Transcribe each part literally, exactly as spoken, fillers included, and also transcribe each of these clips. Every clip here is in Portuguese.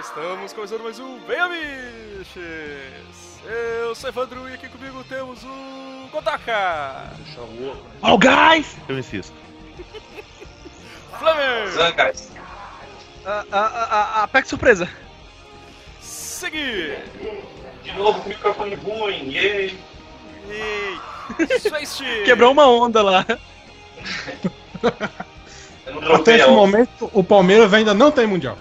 Estamos começando mais um Venha Biches! Eu sou Evandro e aqui comigo temos o Kotaka! Oh, guys! Eu insisto. Flamengo! guys! A, a, a, a Pack surpresa! Segui! De novo com o microfone ruim, yay! Yay! Swayste! Quebrou uma onda lá. Eu não Até esse momento, o Palmeiras ainda não tem Mundial.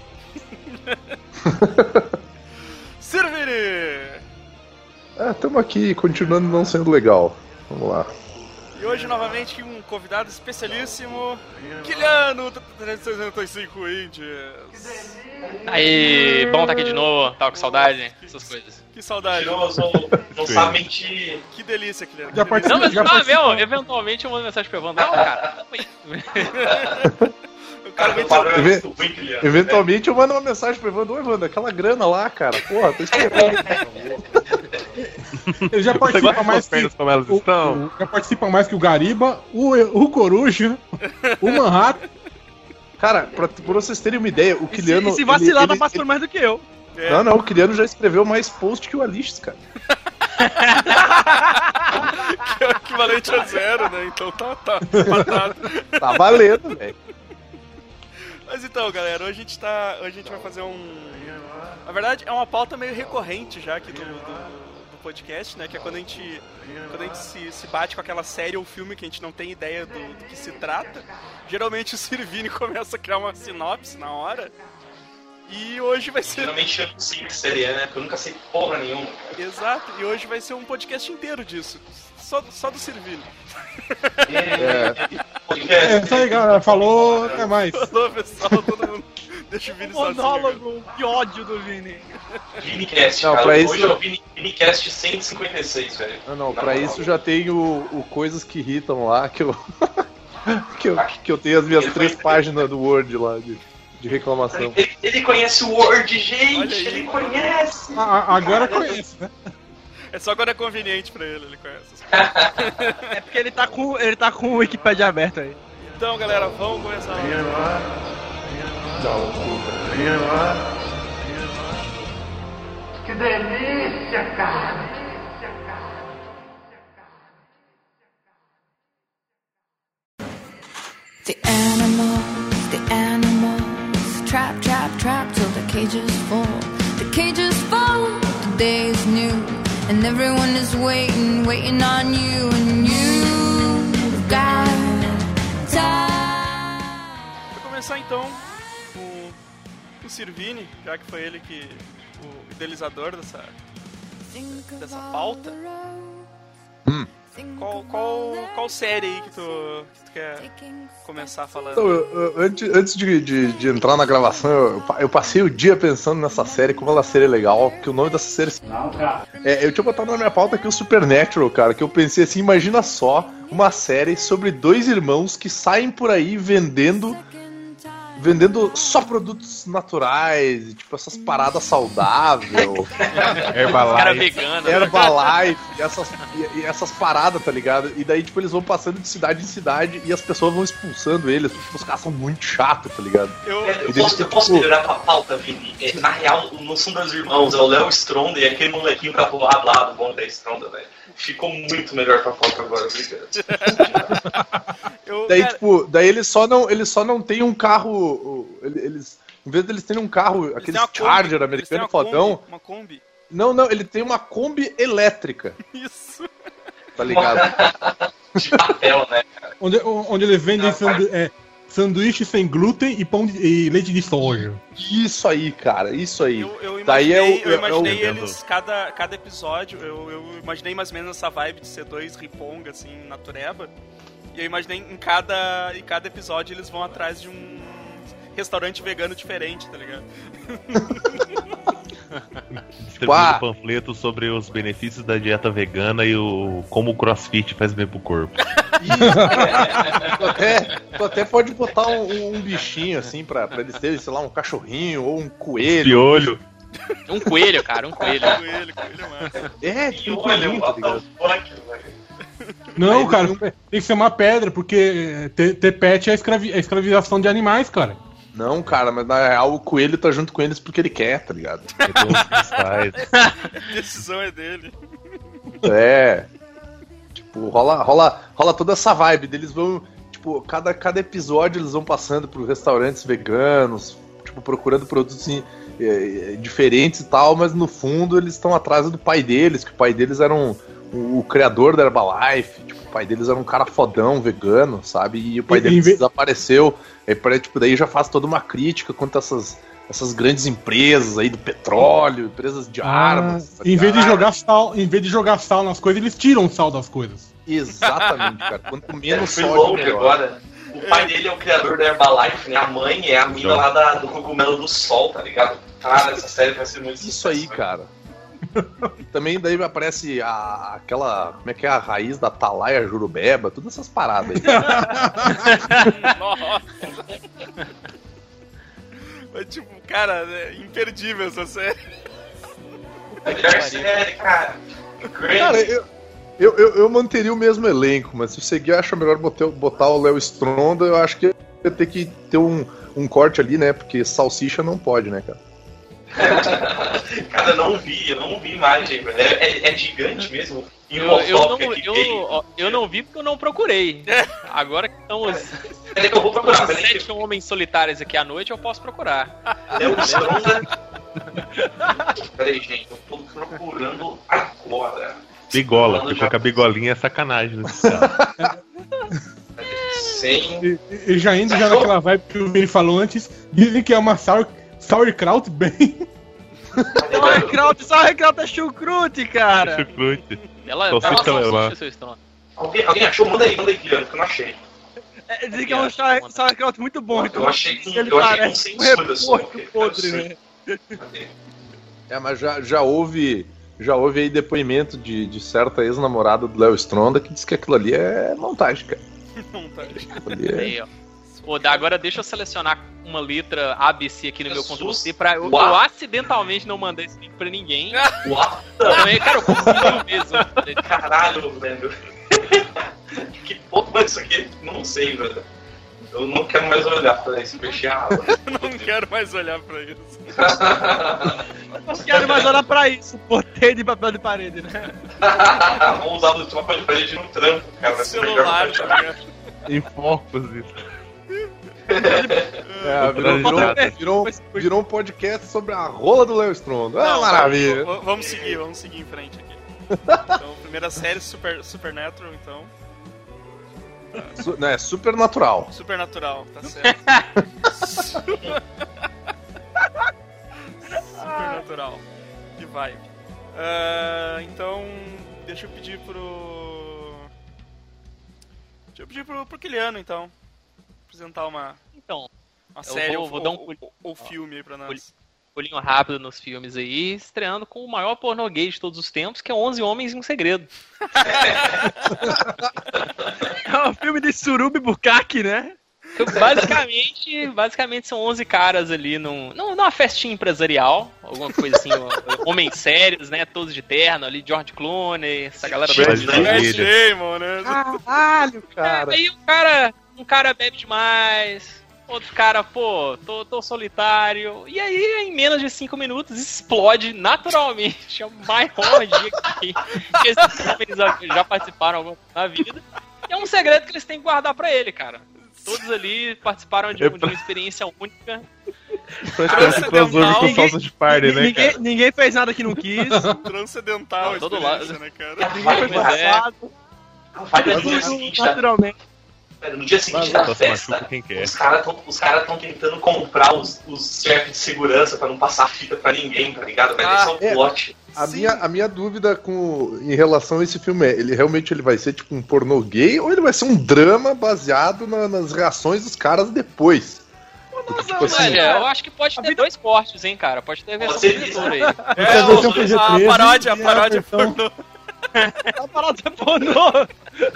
Servini! É, estamos aqui continuando não sendo legal. Vamos lá. E hoje novamente um convidado especialíssimo, Kiliano trezentos e sessenta e cinco Indies. Aí, bom tá aqui de novo, tava com saudade, essas coisas. Que saudade. Mentiroso, não sabe mentir. Que delícia, Kiliano. Já Que participou- Não, mas Já ah, participou. meu, eventualmente eu mando mensagem pra Evandro. Não, cara. O cara Cara, vem o padrão é Eve- muito ruim, Guilherme. Eventualmente eu mando uma mensagem pro Evandro: Ô Evandro, aquela grana lá, cara, porra, tô esperando. Ele já Você participa gosta das mais que pernas como elas o, estão? o- já participa mais que o Gariba, o, o Coruja, o Manhattan. Cara, pra, pra vocês terem uma ideia, o E se, Kiliano. e se vacilar, ele- tá ele- passando mais do que eu. É. Não, não, o Kiliano já escreveu mais post que o Alix, cara. Que é o equivalente a zero, né? Então tá, tá matado. Tá valendo, velho. Mas então, galera, hoje a gente tá. Hoje a gente vai fazer um. Na verdade, é uma pauta meio recorrente já aqui do, do, do podcast, né? Que é quando a gente. Quando a gente se, se bate com aquela série ou filme que a gente não tem ideia do, do que se trata. Geralmente o Sirvini começa a criar uma sinopse na hora. E hoje vai ser. Geralmente eu não sei que série é, né? Porque eu nunca sei porra nenhuma. Cara. Exato, e hoje vai ser um podcast inteiro disso. Só, só do Sirvini. É. É isso aí, galera. Falou, até mais. Falou, pessoal, todo mundo. Deixa o Vini sozinho. agora. Monólogo, que ódio do Vini. Vinicast, Não, cara. pra Hoje isso- é o Vini- Vinicast cento e cinquenta e seis, velho. Não, não, Na pra moral. isso já tem o, o Coisas que Irritam lá, que eu. que, eu que eu tenho as minhas Ele três foi- páginas do Word lá de, de reclamação. Ele, ele conhece o Word, Olha gente! aí. Ele conhece! A- a- agora conhece, né? É só quando é conveniente pra ele, ele conhece essas coisas. É porque ele tá com, ele tá com o Wikipedia aberto aí. Então, galera, vamos começar. The animals, the animals, trap, trap, trap till the cages fall. The cages fall, the day is new, and everyone is waiting, waiting on you, and you've got time. Vou começar então com o Sirvini, já que foi ele que. O idealizador dessa. Think of Dessa all pauta? the roads, Hum. think Qual, of qual, all the qual série aí que tu, que tu quer taking começar falando? Então, eu- eu- antes, antes de, de, de entrar na gravação, eu, pa- eu passei o dia pensando nessa série, como ela seria legal, que o nome dessa série. É, eu tinha botado na minha pauta aqui o Supernatural, cara, que eu pensei assim: imagina só uma série sobre dois irmãos que saem por aí vendendo. Vendendo só produtos naturais, tipo essas paradas saudáveis, Cara Herbalife. vegano. né? Herbalife, e essas, e, e essas paradas, tá ligado? E daí, tipo, eles vão passando de cidade em cidade e as pessoas vão expulsando eles, porque os caras são muito chatos, tá ligado? Eu, É, Eu posso, eu posso melhorar tua pauta, Vini? É, na real, não são dois irmãos, é o Léo Stronda e aquele molequinho pra pular lá do bom da Stronda, velho. Ficou muito melhor tua pauta agora, obrigado. eu, Daí, cara, tipo, daí eles só não, eles só não têm um carro. o- Eles, em vez deles terem um carro, eles aquele têm uma Kombi, Charger eles têm americano uma fodão. Kombi, uma Kombi. Não, não, ele tem uma Kombi elétrica, Isso. tá ligado? De papel, né, cara? Onde, onde eles vendem sandu- é, sanduíche sem glúten e, pão de- e leite de soja. Isso aí, cara, isso aí. Eu, eu Daí imaginei, é o- eu é o- imaginei é o- eles, cada, cada episódio, eu, eu imaginei mais ou menos essa vibe de ser dois riponga, assim, natureba. E eu imaginei em cada, em cada episódio eles vão atrás de um restaurante vegano diferente, tá ligado? Distribuindo Ah. panfletos sobre os benefícios da dieta vegana e o como o crossfit faz bem pro corpo. Tu até, tu até pode botar um, um bichinho assim pra, pra eles terem, sei lá, um cachorrinho ou um coelho. Piolho. Um coelho, cara, um coelho. Coelho, coelho massa. É, E tipo um olha, coelhinho, tá what the ligado? fuck, velho. Não, Aí cara, eles tem que ser uma pedra, porque ter, ter pet é, escravi- é escravização de animais, cara. Não, cara, mas na real o coelho tá junto com eles porque ele quer, tá ligado? A decisão é dele. É. Tipo, rola, rola, rola toda essa vibe deles vão, tipo, cada, cada episódio eles vão passando por restaurantes veganos, tipo, procurando produtos em, é, diferentes e tal, mas no fundo eles estão atrás do pai deles, que o pai deles era um, o, o criador da Herbalife, tipo, o pai deles era um cara fodão, vegano, sabe? E o pai E- deles em ve- desapareceu. Aí, pra- tipo, daí já faz toda uma crítica contra essas, essas grandes empresas aí do petróleo, empresas de armas. tá em vez de ligado? jogar sal, em vez de jogar sal nas coisas, eles tiram o sal das coisas. Exatamente, cara. Quanto Eu menos fui sódio, longe melhor. agora. O pai dele é o criador da Herbalife, né? A mãe é a mina lá da, do cogumelo do sol, tá ligado? Cara, essa série vai ser muito Isso aí, cara. E também daí aparece a, aquela. Como é que é a raiz da Atalaia Jurubeba, todas essas paradas aí. Nossa. Mas, tipo, cara, é imperdível essa série. Melhor série, cara. Cara, eu, eu, eu, eu manteria o mesmo elenco, mas se eu seguir, eu acho melhor botar, botar o Léo Stronda. Eu acho que ia ter que ter um, um corte ali, né? Porque salsicha não pode, né, cara? Cara, eu não vi, eu não vi imagem, velho. É, é, é gigante mesmo. Eu, eu, não, Aqui, eu, eu não vi porque eu não procurei. Agora que estão os, Peraí que eu vou procurar, os peraí que sete homens solitários aqui à noite, eu posso procurar. Léo Stronda. Peraí, gente, eu tô procurando agora. Bigola, Falando ficou já- com a bigolinha é sacanagem nesse cara. Sem. E, e já indo já naquela vibe que o Vini falou antes, dizem que é uma sour, sauerkraut bem. Sauerkraut, sauerkraut é chucrute, cara. Chucrute. Ela Só ela sei não lá. assiste seu Stronda. Alguém, alguém achou? Manda aí, manda aí, Guilherme, que eu não achei. É, dizem que é um sau- sauerkraut muito bom. Eu achei com- ele eu achei com parece um censura só, repolho porque- podre, né? Cadê? É, mas já, já houve. Já houve aí depoimento de, de certa ex-namorada do Léo Stronda que diz que aquilo ali é montagem, cara. Montagem. Aquilo ali é... Aí, ó. Ô, Dá, agora deixa eu selecionar uma letra A B C aqui no meu Jesus. Ctrl C pra eu, Uau. eu acidentalmente não mandar esse link pra ninguém. What Não, é, cara, eu consigo mesmo. the caralho, velho? Que porra é isso aqui? Não sei, velho. Eu não quero mais olhar pra esse peixe água. Não quero mais olhar pra isso. Não quero mais olhar pra isso. Botei de papel de parede, né? Vou usar o papel de parede no trampo, cara. Vai ser melhor Celular, pra tá ligado? Em focos isso. É, virou, virou, virou, virou um podcast sobre a rola do Léo Stronda. Ah, Não, maravilha! v- Vamos seguir, vamos seguir em frente aqui. Então, primeira série, Super, Supernatural, então. Su- não, é supernatural. Supernatural, tá certo. Supernatural. Que vibe. Ah, então, deixa eu pedir pro... Deixa eu pedir pro, pro Kiliano, então. Apresentar uma, Então, uma Eu série vou- ou, vou dar um ou- pul- ou- ou filme aí pra nós. pulinho rápido nos filmes aí, estreando com o maior pornô gay de todos os tempos, que é onze Homens e um Segredo. É um filme de Surubi Bukkake, né? Basicamente, basicamente são onze caras ali num, num- numa festinha empresarial, alguma coisa assim, ó, homens sérios, né, todos de terno ali, George Clooney, essa galera Brad toda. Pitt. Matt Damon, né? Caralho, É, cara. aí um cara, um cara bebe demais, outro cara, pô, tô, tô solitário, e aí em menos de cinco minutos explode naturalmente a maior orgia que, que esses homens já participaram alguma vez na vida. E é um segredo que eles têm que guardar pra ele, cara. Todos ali participaram de, um- de uma experiência única. Praticamente crossover com salsa de party, né, ninguém, cara? ninguém fez nada que não quis. Transcendental Não, a todo experiência, lado. né, cara? Vai, Foi vai, é. passado. vai no dia Tudo seguinte, da, naturalmente. no dia seguinte da Só se festa. machuca quem quer. Os caras estão os cara tão tentando comprar os, os chefes de segurança pra não passar fita pra ninguém, tá ligado? Vai Ah, ser um é. plot. A minha, a minha dúvida com, em relação a esse filme é, ele realmente ele vai ser tipo um pornô gay ou ele vai ser um drama baseado na- nas reações dos caras depois? Porque, tipo assim, Olha, eu acho que pode ter dois cortes, hein, cara. Pode ter versão Pode ser diretora aí. É, a versão o- P G a treze paródia, a e a paródia versão- pornô. A parada é pornô.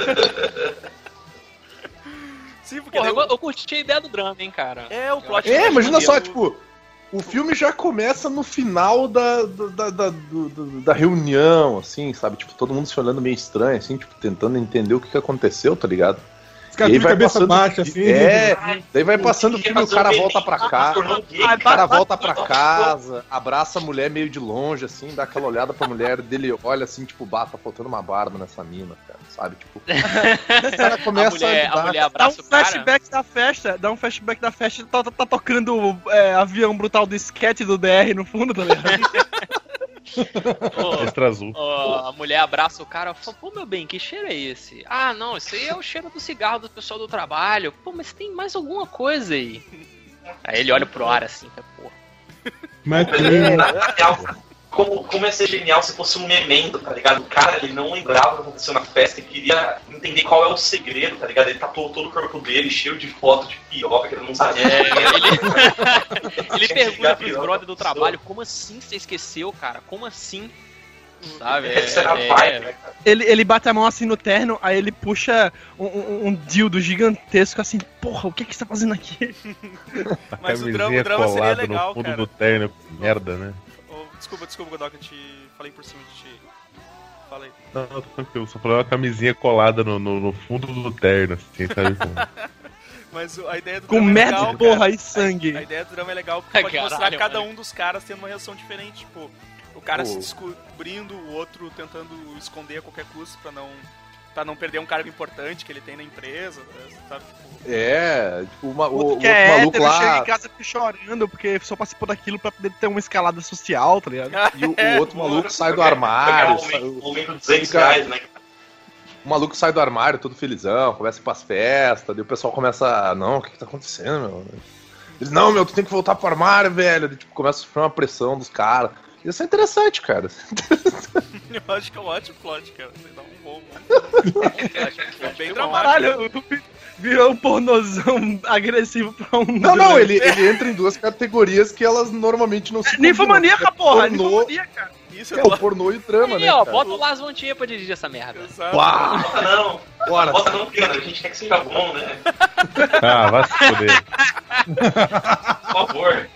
Sim, porque Porra, daí eu, o- eu curti a ideia do drama, hein, cara. é o plot. é, twist imagina só, do- tipo, o filme já começa no final da, da, da, do- do- da reunião, assim, sabe? Tipo, todo mundo se olhando meio estranho, assim, tipo, tentando entender o que, que aconteceu, tá ligado? caras de cabeça baixa, assim. É, daí vai passando o filme, o cara volta pra casa. O cara volta pra casa, abraça a mulher meio de longe, assim, dá aquela olhada pra mulher dele, olha assim, tipo, bah, tá faltando uma barba nessa mina, cara, sabe? Tipo, o cara começa a mulher, a, a mulher Dá um abraça o cara. flashback da festa, dá um flashback da festa, tá, tá, tá tocando é, avião brutal do sketch do D R no fundo, tá ligado? Pô, Extra azul. ó, a mulher abraça o cara e fala, pô, meu bem, que cheiro é esse? Ah, não, isso aí é o cheiro do cigarro do pessoal do trabalho. Pô, mas tem mais alguma coisa aí. Aí ele olha pro ar assim, tá, porra. Mas É, na real, como, como ia ser genial se fosse um memento, tá ligado? O cara, ele não lembrava o que aconteceu na festa e queria entender qual é o segredo, tá ligado? Ele tatuou todo o corpo dele, cheio de foto de piroca, que ele não sabia. É, ele, ele pergunta pros brother do trabalho, como assim você esqueceu, cara? Como assim? Sabe? É, Essa era a é, vibe, né, cara? Ele, ele bate a mão assim no terno, aí ele puxa um, um, um dildo gigantesco assim, porra, o que que você tá fazendo aqui? A Mas o camisinha drama- o drama seria colada legal, no fundo cara. do terno. Merda, né? Oh, desculpa, desculpa, Godoka, eu te falei por cima de ti. Fala aí. Não, não, tô tranquilo. Só falando uma camisinha colada no, no, no fundo do terno, assim, sabe? Com- Mas o- a ideia do Com drama é merda, legal, porra, cara. e sangue. A ideia do drama é legal porque pode Caralho, mostrar cada mano. um dos caras tendo uma reação diferente. Tipo, o cara Pô. se descobrindo, o outro tentando esconder a qualquer custo pra não, pra não perder um cargo importante que ele tem na empresa, sabe? Tipo, É, tipo, uma, o, O outro o que é maluco hétero, chega lá. em casa chorando porque só participou daquilo pra poder ter uma escalada social, tá ligado? E o, É, o outro maluco sai do Pegar armário. o sai- momento- o momento dos duzentos fica- reais, né? O maluco sai do armário todo felizão, começa a ir pras festas, daí o pessoal começa. Não, o que, que tá acontecendo, meu? Ele, não, meu, tu tem que voltar pro armário, velho. Daí, tipo, começa a sofrer uma pressão dos caras. Isso é interessante, cara. eu acho que é um ótimo plot, cara. Você dá um bom. É bem dramático. Caralho, virou um pornozão agressivo pra um. Não, não, ele, ele entra em duas categorias que elas normalmente não se combinam. Ninfomaníaca, porra, Pornô, ninfomaníaca. Isso é é o pornô e o drama, Aí, né, ó, cara? bota o Las Von Trier pra dirigir essa merda. Exato. Uau, Bota não, bora. bota não, porque a gente quer que seja bom, né? Ah, vai se foder. Por favor.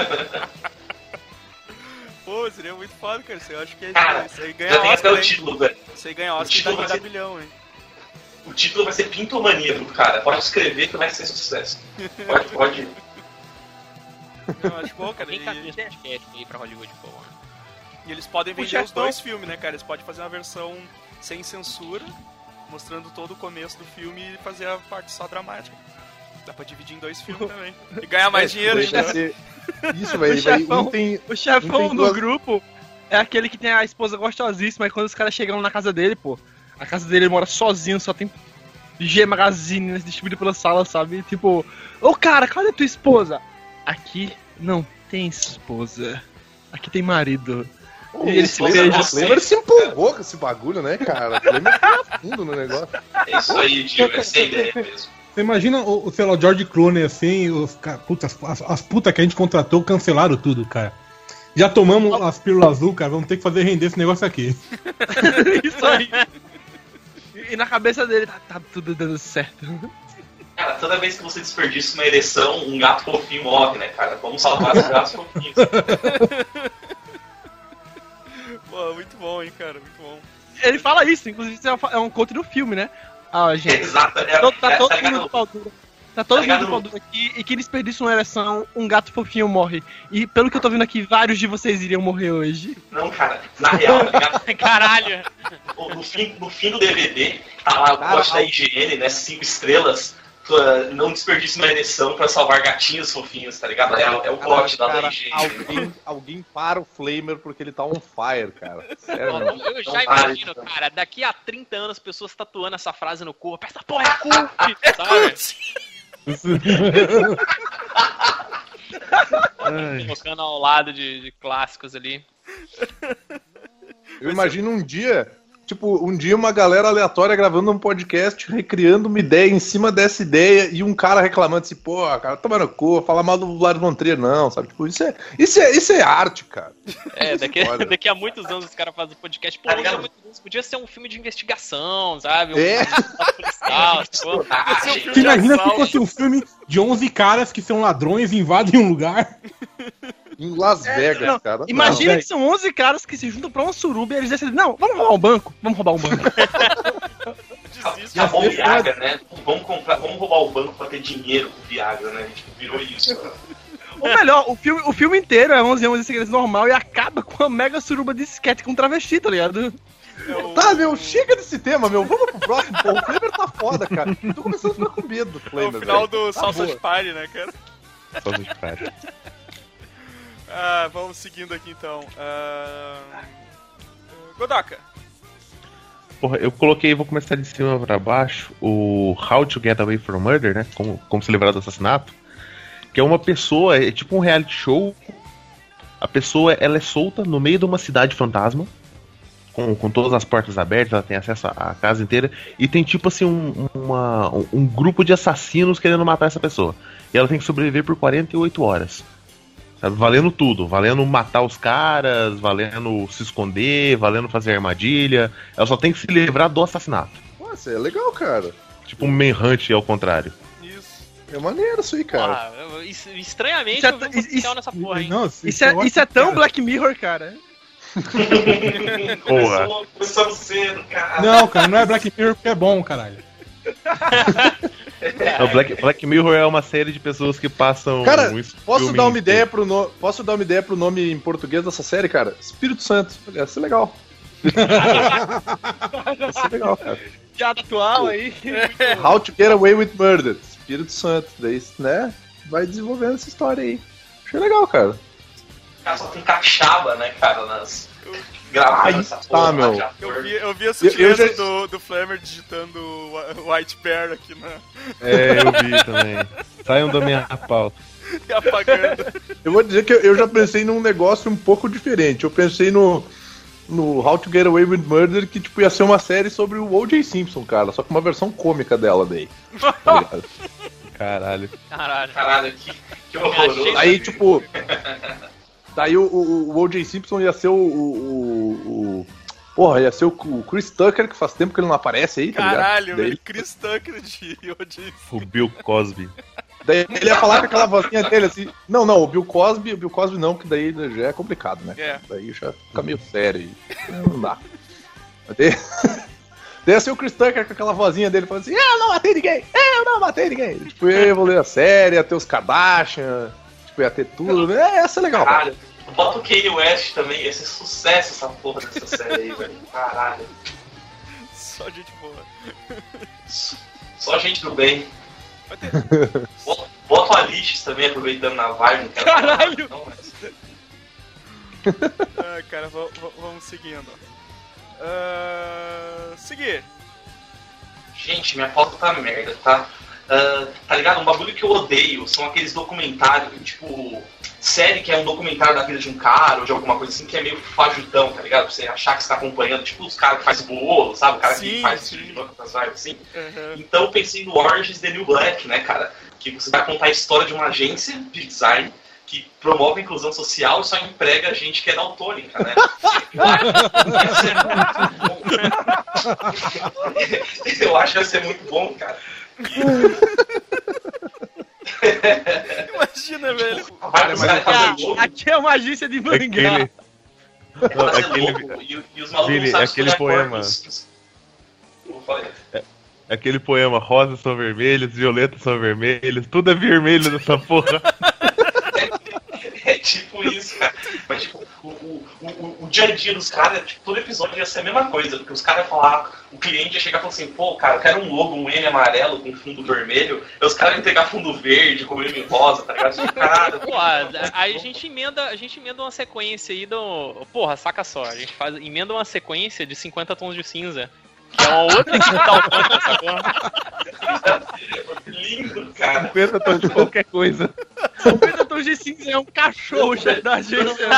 Pô, seria muito foda, cara. Você acha que é Cara, isso aí já ganha tem até Oscar, o hein? título, velho. Isso aí ganha o Oscar título e dá vai ser- bilhão, hein? O título vai ser Pintomaníaco, cara. Pode escrever que vai ser sucesso. Pode, pode. Eu acho bom, cara. Alguém E, caminha esse podcast aí pra Hollywood, pô. e eles podem O vender os chefão- dois filmes, né, cara? Eles podem fazer uma versão sem censura, mostrando todo o começo do filme e fazer a parte só dramática. Dá pra dividir em dois filmes também. E ganhar mais dinheiro Vai ainda. ser- Isso, vai, O vai, chefão- um tem, O chefão Não tem do duas- grupo é aquele que tem a esposa gostosíssima, e quando os caras chegam na casa dele, pô, a casa dele ele mora sozinho, só tem G Magazine né, distribuído pela sala, sabe? Tipo, ô cara, cadê tua esposa? Aqui não tem esposa. Aqui tem marido. Pô, E ele o se Flamer- beija. o Flamer se empolgou com esse bagulho, né, cara? O Flamer foi a fundo no negócio. É isso aí, tio. Essa é a ideia mesmo. Você imagina, o, o, sei lá, o George Clooney assim, os, ca- puta, as, as, as putas que a gente contratou cancelaram tudo, cara. Já tomamos as pílulas azul, cara, vamos ter que fazer render esse negócio aqui. Isso aí. E, e na cabeça dele, tá, tá tudo dando certo. Cara, toda vez que você desperdiça uma ereção, um gato fofinho morre, né, cara? Vamos salvar os gatos fofinhos. Pô, muito bom, hein, cara. Muito bom. Ele fala isso, inclusive isso é uma- é um conto do filme, né? Ah, gente. Exato, é, Todo- tá é, todo tá mundo ligado? de pau duro. Tá todo Tá ligado? mundo de pau duro aqui e que desperdiça uma ereção, um gato fofinho morre. E pelo que eu tô vendo aqui, vários de vocês iriam morrer hoje. Não, cara, na real, tá ligado? Caralho! No- No fim, no fim do D V D, tá lá o poste da higiene, né? Cinco estrelas. uh, Não desperdice uma ereção pra salvar gatinhos fofinhos, tá ligado? É, é o plot da Cara, da higiene. alguém, alguém para o Flamer porque ele tá on fire, cara. Sério, Ó, mesmo. eu já Não imagino, vale, cara, daqui a trinta anos pessoas tatuando essa frase no corpo. Essa porra é cult, sabe? Ai, Colocando ao lado de, de clássicos ali. Eu imagino um dia, tipo, um dia uma galera aleatória gravando um podcast, recriando uma ideia em cima dessa ideia e um cara reclamando assim, pô, cara, toma no cu, falar mal do Lars von Trier, não, sabe? Tipo, isso é, isso é, isso é arte, cara. É, daqui, Olha. daqui a muitos anos os caras fazem podcast. Pô, Tá daqui a ligado? muitos anos podia ser um filme de investigação, sabe? Um É. policial, sacou? Ah, Esse é um gente, filme Você imagina se assalto. fosse um filme de onze caras que são ladrões e invadem um lugar? Em Las Vegas, não, cara. Imagina Não, que são onze caras que se juntam pra uma suruba e eles decidem, não, vamos roubar um banco, vamos roubar um banco. Desiste. Acabou o Viagra, né? Vamos comprar, vamos roubar o banco pra ter dinheiro com o Viagra, né? Tipo, virou isso. Ou melhor, o filme, o filme inteiro é onze anos de segredos normal e acaba com uma mega suruba de skate com travesti, tá ligado? Eu... Tá, meu, chega desse tema, meu. Vamos pro próximo, pô. O Flamer tá foda, cara. Tô começando a ficar com medo do É Flamer. o final velho. do Tá Salsa boa. de Party, né, cara? Só de cara. Ah, vamos seguindo aqui então. Ah... Godoka. Porra, eu coloquei, vou começar de cima pra baixo, o How to Get Away from Murder, né? Como, como se livrar do assassinato. Que é uma pessoa, é tipo um reality show. A pessoa, ela é solta no meio de uma cidade fantasma. Com, com todas as portas abertas, ela tem acesso à casa inteira. E tem tipo assim um, uma, um, um grupo de assassinos querendo matar essa pessoa. E ela tem que sobreviver por quarenta e oito horas. Sabe? Valendo tudo. Valendo matar os caras, valendo se esconder, valendo fazer armadilha. Ela só tem que se livrar do assassinato. Nossa, é legal, cara. Tipo um Manhunt ao contrário. Isso. É maneiro isso aí, cara. Ah, eu- isso- estranhamente Isso é eu vi um t- potencial isso- nessa porra, hein? Não, Isso é, isso é tão Black Mirror, cara. Porra. Começou, começamos cedo, cara. Não, cara, não é Black Mirror porque é bom, caralho. O Black, Black Mirror é uma série de pessoas que passam. Cara, um posso filme dar uma inteiro. ideia pro no... posso dar uma ideia pro nome em português dessa série, cara? Espírito Santo. Ia ser legal. Ia ser legal, cara. Piada atual aí. How to Get Away with Murder. Espírito Santo. Daí, né? Vai desenvolvendo essa história aí. Achei legal, cara. O cara só tem capixaba, né, cara, nas... Gravando Ai, essa tá, porra meu. lá de ator. Eu vi, eu vi a sutileza Eu- eu já- do, do Flamer digitando Wh- White Bear aqui na... É, eu vi também. Saiam da minha pauta. e apagando. Eu vou dizer que eu- eu já pensei num negócio um pouco diferente. Eu pensei no, no How to Get Away with Murder, que tipo, ia ser uma série sobre o O J Simpson, cara. Só com uma versão cômica dela daí. Tá ligado? Caralho. Caralho. Caralho, que, que horroroso. Aí, tipo. Daí o, o, o O J Simpson ia ser o. o, o, o- porra, ia ser o, o Chris Tucker, que faz tempo que ele não aparece aí, tá ligado? Caralho, Daí, velho. Chris Tucker de O J. O Bill Cosby. daí ele ia falar com aquela vozinha dele assim. Não, não, o Bill Cosby, o Bill Cosby não, que daí já é complicado, né? É. Daí já fica meio sério aí. Não dá. Daí, daí ia ser o Chris Tucker com aquela vozinha dele falando assim: eu não matei ninguém! Eu não matei ninguém! Tipo, ia evoluir a série, ia ter os Kardashian, tipo, ia ter tudo. né? É, ia ser legal. Caralho. Bota o Kanye West também, ia ser sucesso essa porra dessa série aí, velho. Caralho. Só gente boa. Só gente do bem. Vai ter. Bota, bota o Alice também, aproveitando na vibe. Não quero Caralho! falar, não, mas... Ah, cara, v- v- vamos seguindo. Ah, seguir. Gente, minha foto tá merda, tá? Ah, tá ligado? Um bagulho que eu odeio são aqueles documentários, tipo, série que é um documentário da vida de um cara ou de alguma coisa assim que é meio fajutão, tá ligado? Pra você achar que você tá acompanhando, tipo os caras que faz bolo, sabe? O cara Sim, que faz sim. de outras vibes assim. Uhum. Então eu pensei no Orange is the New Black, né, cara? Que você vai contar a história de uma agência de design que promove a inclusão social e só emprega gente que é daltônica, né? Eu acho que ia ser muito bom, cara. Imagina, velho. Vai pros caras fazerem logo, Aqui é uma agência de mangá. Aquele. Não, fazer aquele, logo, e, e os malucos Vini, não sabem aquele escolher a cor poema. dos- dos- Eu falei, aquele poema, rosas são vermelhas, violetas são vermelhas, tudo é vermelho nessa porra. É tipo isso, cara. Mas, tipo, o, o, o, o dia a dia dos caras, tipo, todo episódio ia ser a mesma coisa. Porque os caras iam falar, o cliente ia chegar e falar assim, pô, cara, eu quero um logo, um M amarelo com fundo vermelho. Aí os caras iam pegar fundo verde com M rosa, tá ligado? Tipo, caralho. Pô, aí a gente emenda, a gente emenda uma sequência aí do. Porra, saca só, a gente faz, emenda uma sequência de cinquenta tons de cinza. Que é uma outra equipe daltônica, essa porra. Lindo, cara. cinquenta tons de qualquer coisa. cinquenta tons de cinza é um cachorro chefe da agência.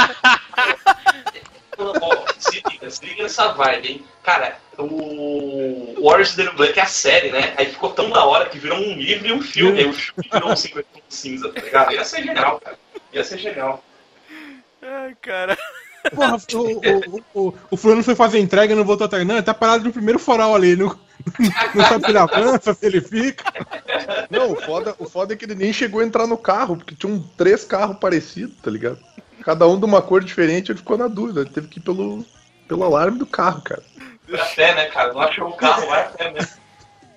Ó, se liga, se liga nessa vibe, hein? Cara, o o Orange is the New Black é a série, né? Aí ficou tão da hora que virou um livro e um filme. Aí o filme virou um cinquenta tons de cinza, tá ligado? Ia ser genial, cara. Ia ser genial. Ai, cara. Porra, o, o, o, o fulano foi fazer entrega e não voltou atrás. Não, ele tá parado no primeiro farol ali. Não, não sabe se ele avança, se ele fica. Não, o foda, o foda é que ele nem chegou a entrar no carro, porque tinham três carros parecidos, tá ligado? Cada um de uma cor diferente, ele ficou na dúvida. Ele teve que ir pelo, pelo alarme do carro, cara. Vai até, né, cara? Não achou o carro, vai até mesmo.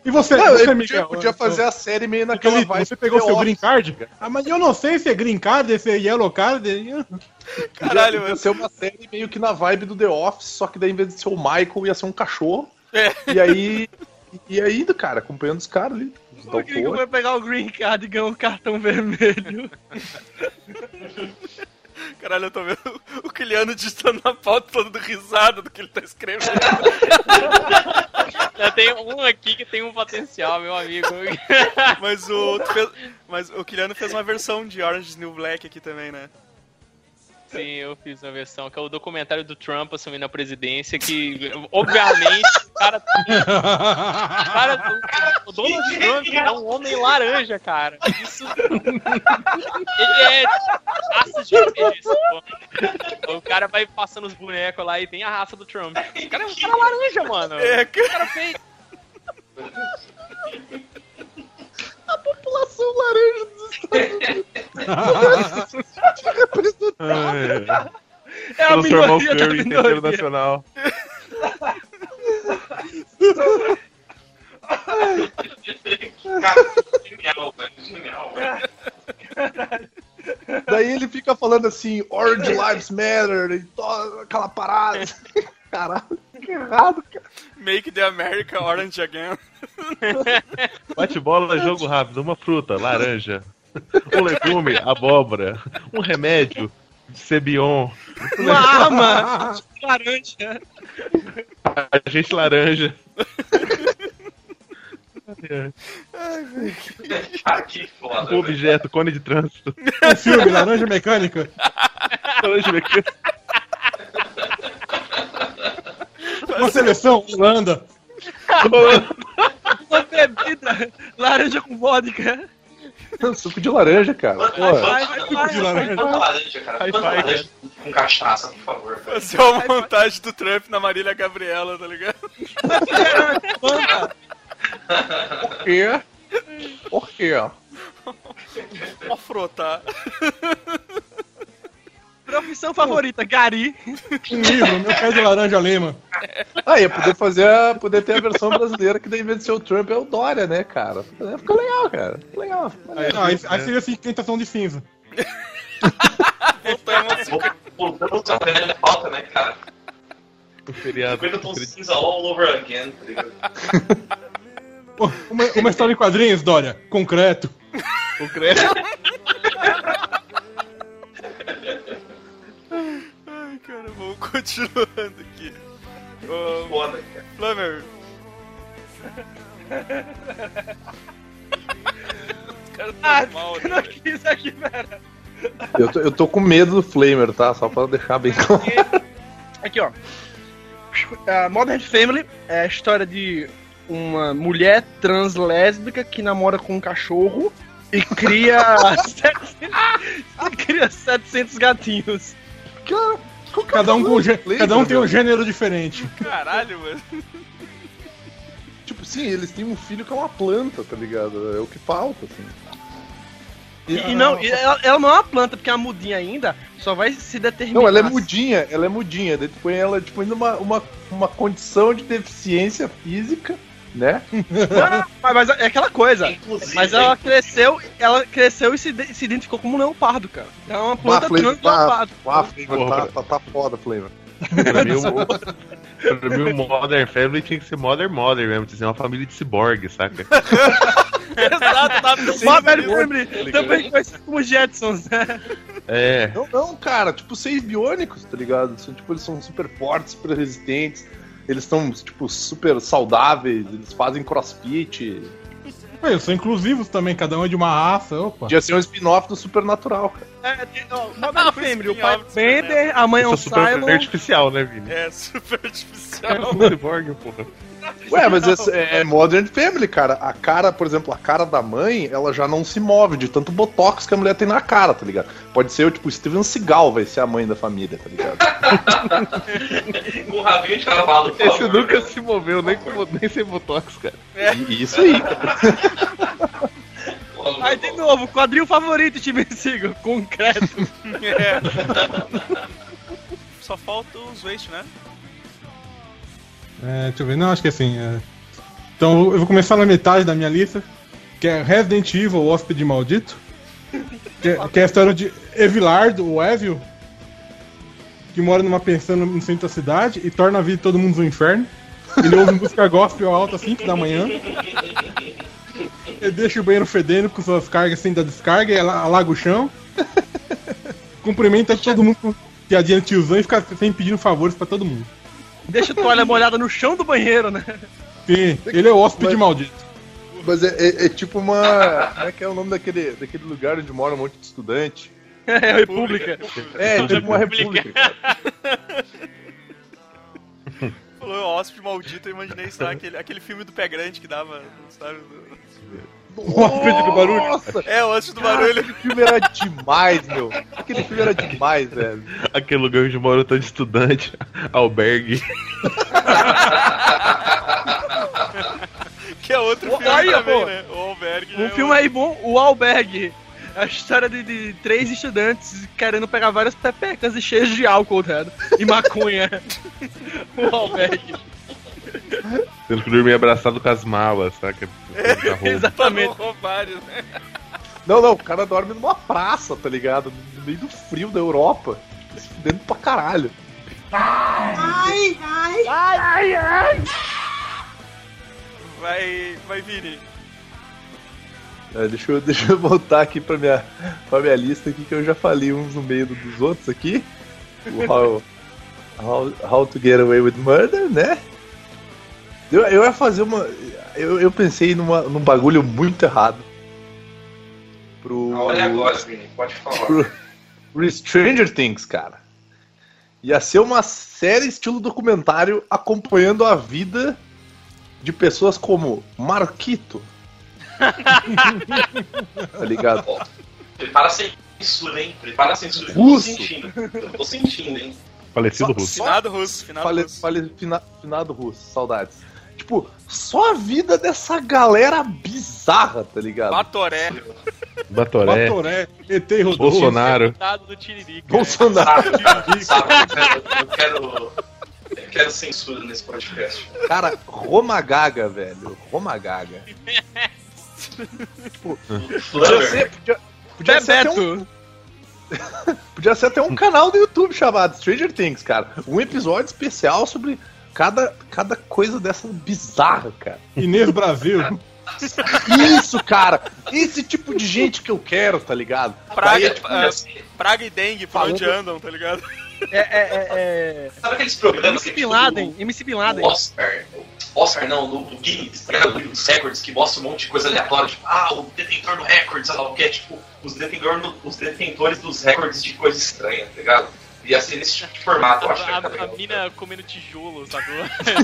E você, Não, você ele podia, Miguel, podia fazer a série meio Aquele, naquela vibe. você pegou The seu Office. green card? Ah, mas eu não sei se é green card, se é yellow card. Caralho, Ia mano. ser uma série meio que na vibe do The Office, só que daí em vez de ser o Michael, ia ser um cachorro. É. E aí. E aí, cara, acompanhando os caras ali. Os Por que que doutores. vai pegar o green card e ganhar um cartão vermelho? Caralho, eu tô vendo o Kiliano digitando na pauta todo do risada do que ele tá escrevendo. Já tem um aqui que tem um potencial, meu amigo. Mas o, tu fez- mas o Kiliano fez uma versão de Orange is the New Black aqui também, né? Sim, eu fiz uma versão, que é o documentário do Trump assumindo a presidência, que, obviamente, o cara... O, cara, o, o Donald Trump é um homem laranja, cara. Isso... Ele é raça de esse, pô. O cara vai passando os bonecos lá e tem a raça do Trump. O cara é um cara laranja, mano. É, O cara fez... A população laranja dos Estados Unidos. É a Transformar o minoria da Curry em minoria. tempero nacional. Cara, genial, velho. Genial, velho. Daí ele fica falando assim, Orange Lives Matter, e toda aquela parada. Caralho, que errado, cara. Make the America Orange Again. Bate bola, jogo rápido. Uma fruta, laranja. Um legume, abóbora. Um remédio, Cebion. Uma arma laranja. Agente laranja. Ah, que foda, Um velho. objeto, cone de trânsito. Um filme, Laranja Mecânica. Laranja mecânica. Uma seleção, Holanda. Uma bebida laranja com vodka. Suco de laranja, cara. Mano, Porra. Vai, vai, Suco vai, de laranja. Quanta laranja, cara. High Quanta five, laranja com cachaça, por favor. velho. Fazer uma montagem do Trump na Marília Gabriela, tá ligado? Por quê? Por quê? Uma fruta. Profissão favorita, Gari. Um livro, Meu Pé de Laranja Lema. Ah, ia poder fazer a, poder ter a versão brasileira que daí, em vez de ser o Trump, é o Dória, né, cara? Ficou legal, cara. Ficou legal. Ah, aí, aí seria assim, tentação de cinza. Voltamos. Voltamos à velha pauta, né, cara? O feriado. cinquenta tons de cinza all over again, tá ligado? Pô, Uma, uma história em quadrinhos, Dória. Concreto. Concreto. Ai, cara, vamos continuando aqui. Ô, Foda, cara. Flamer. Os caras Ah, tão mal, eu né? não quis aqui, pera. Eu tô, eu tô com medo do Flamer, tá? Só pra deixar bem claro. Aqui, ó. A Modern Family é a história de uma mulher trans lésbica que namora com um cachorro e cria setecentos, e cria setecentos gatinhos. Cada um, com, gê- cada um tem um gênero diferente. Caralho, mano. Tipo, sim, eles têm um filho que é uma planta, tá ligado? É o que falta, assim. E, e não, e ela, ela não é uma planta, porque a mudinha ainda só vai se determinar. Não, ela é mudinha, ela é mudinha. Daí tu põe ela, tipo, ainda uma, uma, uma condição de deficiência física, né? Não, mas, mas é aquela coisa. Inclusive, Mas ela cresceu, ela cresceu e se, de- se identificou como um leopardo, cara. Ela é uma planta trans leopardo. Ah, Flavor, tá, tá, tá foda, Flavor. Pra mim, o, pra mim, o Modern Family tinha que ser Modern Mother mesmo, tinha que ser uma família de ciborgue, saca? Exato, tá pensando Modern nisso. Family, também conhecido como Jetsons, né? É. Não, não, cara, tipo, seis biônicos, tá ligado? São, tipo, eles são super fortes, super resistentes. Eles estão, tipo, super saudáveis, eles fazem crossfit. Pô, eles são inclusivos também, cada um é de uma raça. Opa. Podia ser um spin-off do Supernatural, cara. É, tem, ó, Modern Family, o pai spin-off, Bender, a mãe é Eu um sou super Simon. artificial, né, Vini? É, super artificial. É um ciborgue, porra. Ué, mas esse é Modern Family, cara. A cara, por exemplo, a cara da mãe, ela já não se move de tanto botox que a mulher tem na cara, tá ligado? Pode ser, tipo, Steven Seagal vai ser a mãe da família, tá ligado? Com o rabinho de cavalo, por Esse favor, nunca velho. se moveu, nem, com- nem sem botox, cara. E isso aí, cara. Pô, Aí, de novo, quadril favorito, time Sigo, concreto. É. Só falta os waste, né? É, deixa eu ver, não, acho que assim. É... Então eu vou começar na metade da minha lista, que é Resident Evil, o Hóspede Maldito. Que é, que é a história de Evilard, o Evil, que mora numa pensão no centro da cidade e torna a vida de todo mundo um inferno. Ele ouve música gospel alta às cinco da manhã. Ele deixa o banheiro fedendo com suas cargas sem dar descarga e alaga o chão. Cumprimenta todo mundo com piadinha de tiozão e fica sempre pedindo favores pra todo mundo. Deixa a toalha molhada no chão do banheiro, né? Sim, ele é o hóspede Mas- maldito. Mas é, é- é tipo uma. Como é que é o nome daquele, daquele lugar onde mora um monte de estudante? É a República. É, é tipo uma república. cara. Falou o hóspede maldito, eu imaginei, sei lá, aquele, aquele filme do Pé Grande que dava, sabe? O hóspede do barulho. Nossa, É, o hóspede do cara, barulho. aquele filme era demais, meu. Aquele filme era demais, velho. Aquele lugar onde mora todo estudante, albergue. Que é outro Ô, filme aí, também, pô. né? O Albergue. Um né? filme aí bom, o Albergue. É a história de, de três estudantes querendo pegar várias pepecas e cheias de álcool, tá ligado? E maconha. O Albergue. Tendo que dormir abraçado com as malas, saca? É, Pra roubo. Exatamente. Romário, né? Não, não, o cara dorme numa praça, tá ligado? No meio do frio da Europa. Se fudendo pra caralho. Vai, vai, Vini. É, deixa, eu, deixa eu voltar aqui pra minha, pra minha lista aqui, que eu já falei uns no meio do- dos outros aqui. O How, how, how to Get Away with Murder, né? Eu, eu ia fazer uma... Eu, eu pensei numa, num bagulho muito errado. Pro... Olha agora, Vini, pode falar. pro, pro Stranger Things, cara. Ia ser uma série estilo documentário acompanhando a vida de pessoas como Marquito. Tá ligado? Ó, prepara a censura, hein? Prepara a censura. Eu tô Russo. sentindo. Eu tô sentindo, hein? Falecido Só- russo. Finado russo, finado Fale, russo. fale, fina, finado russo, saudades. Tipo, só a vida dessa galera bizarra, tá ligado? Batoré. Batoré, Batoré, E T e Rodolfo. Bolsonaro. Deputado do Tiririca. Bolsonaro. Sabe, sabe, eu quero. Eu quero censura nesse podcast. Cara, Roma Gaga, velho. Roma Gaga. Tipo, podia Flubber. ser, podia, podia ser até um, Bebeto. podia ser até um canal do YouTube chamado Stranger Things, cara. Um episódio especial sobre cada, cada coisa dessa bizarra, cara. Inês Brasil. Isso, cara! Esse tipo de gente que eu quero, tá ligado? Praga, Daí, tipo, ah, assim, praga e dengue, por Falando- onde andam, tá ligado? É, é, é, é... Sabe aqueles programas M C que Bin tipo, Laden. M C Bin o Laden. Oscar, Oscar não, no, no Guinness, tá ligado? No livro dos records, que mostra um monte de coisa aleatória, tipo, ah, o detentor do recorde, sei lá o que, é tipo, os, detentor no- os detentores dos recordes de coisa estranha, tá ligado? Ia ser nesse tipo de formato, eu acho que A, ia ficar a legal. mina comendo tijolo, sacou?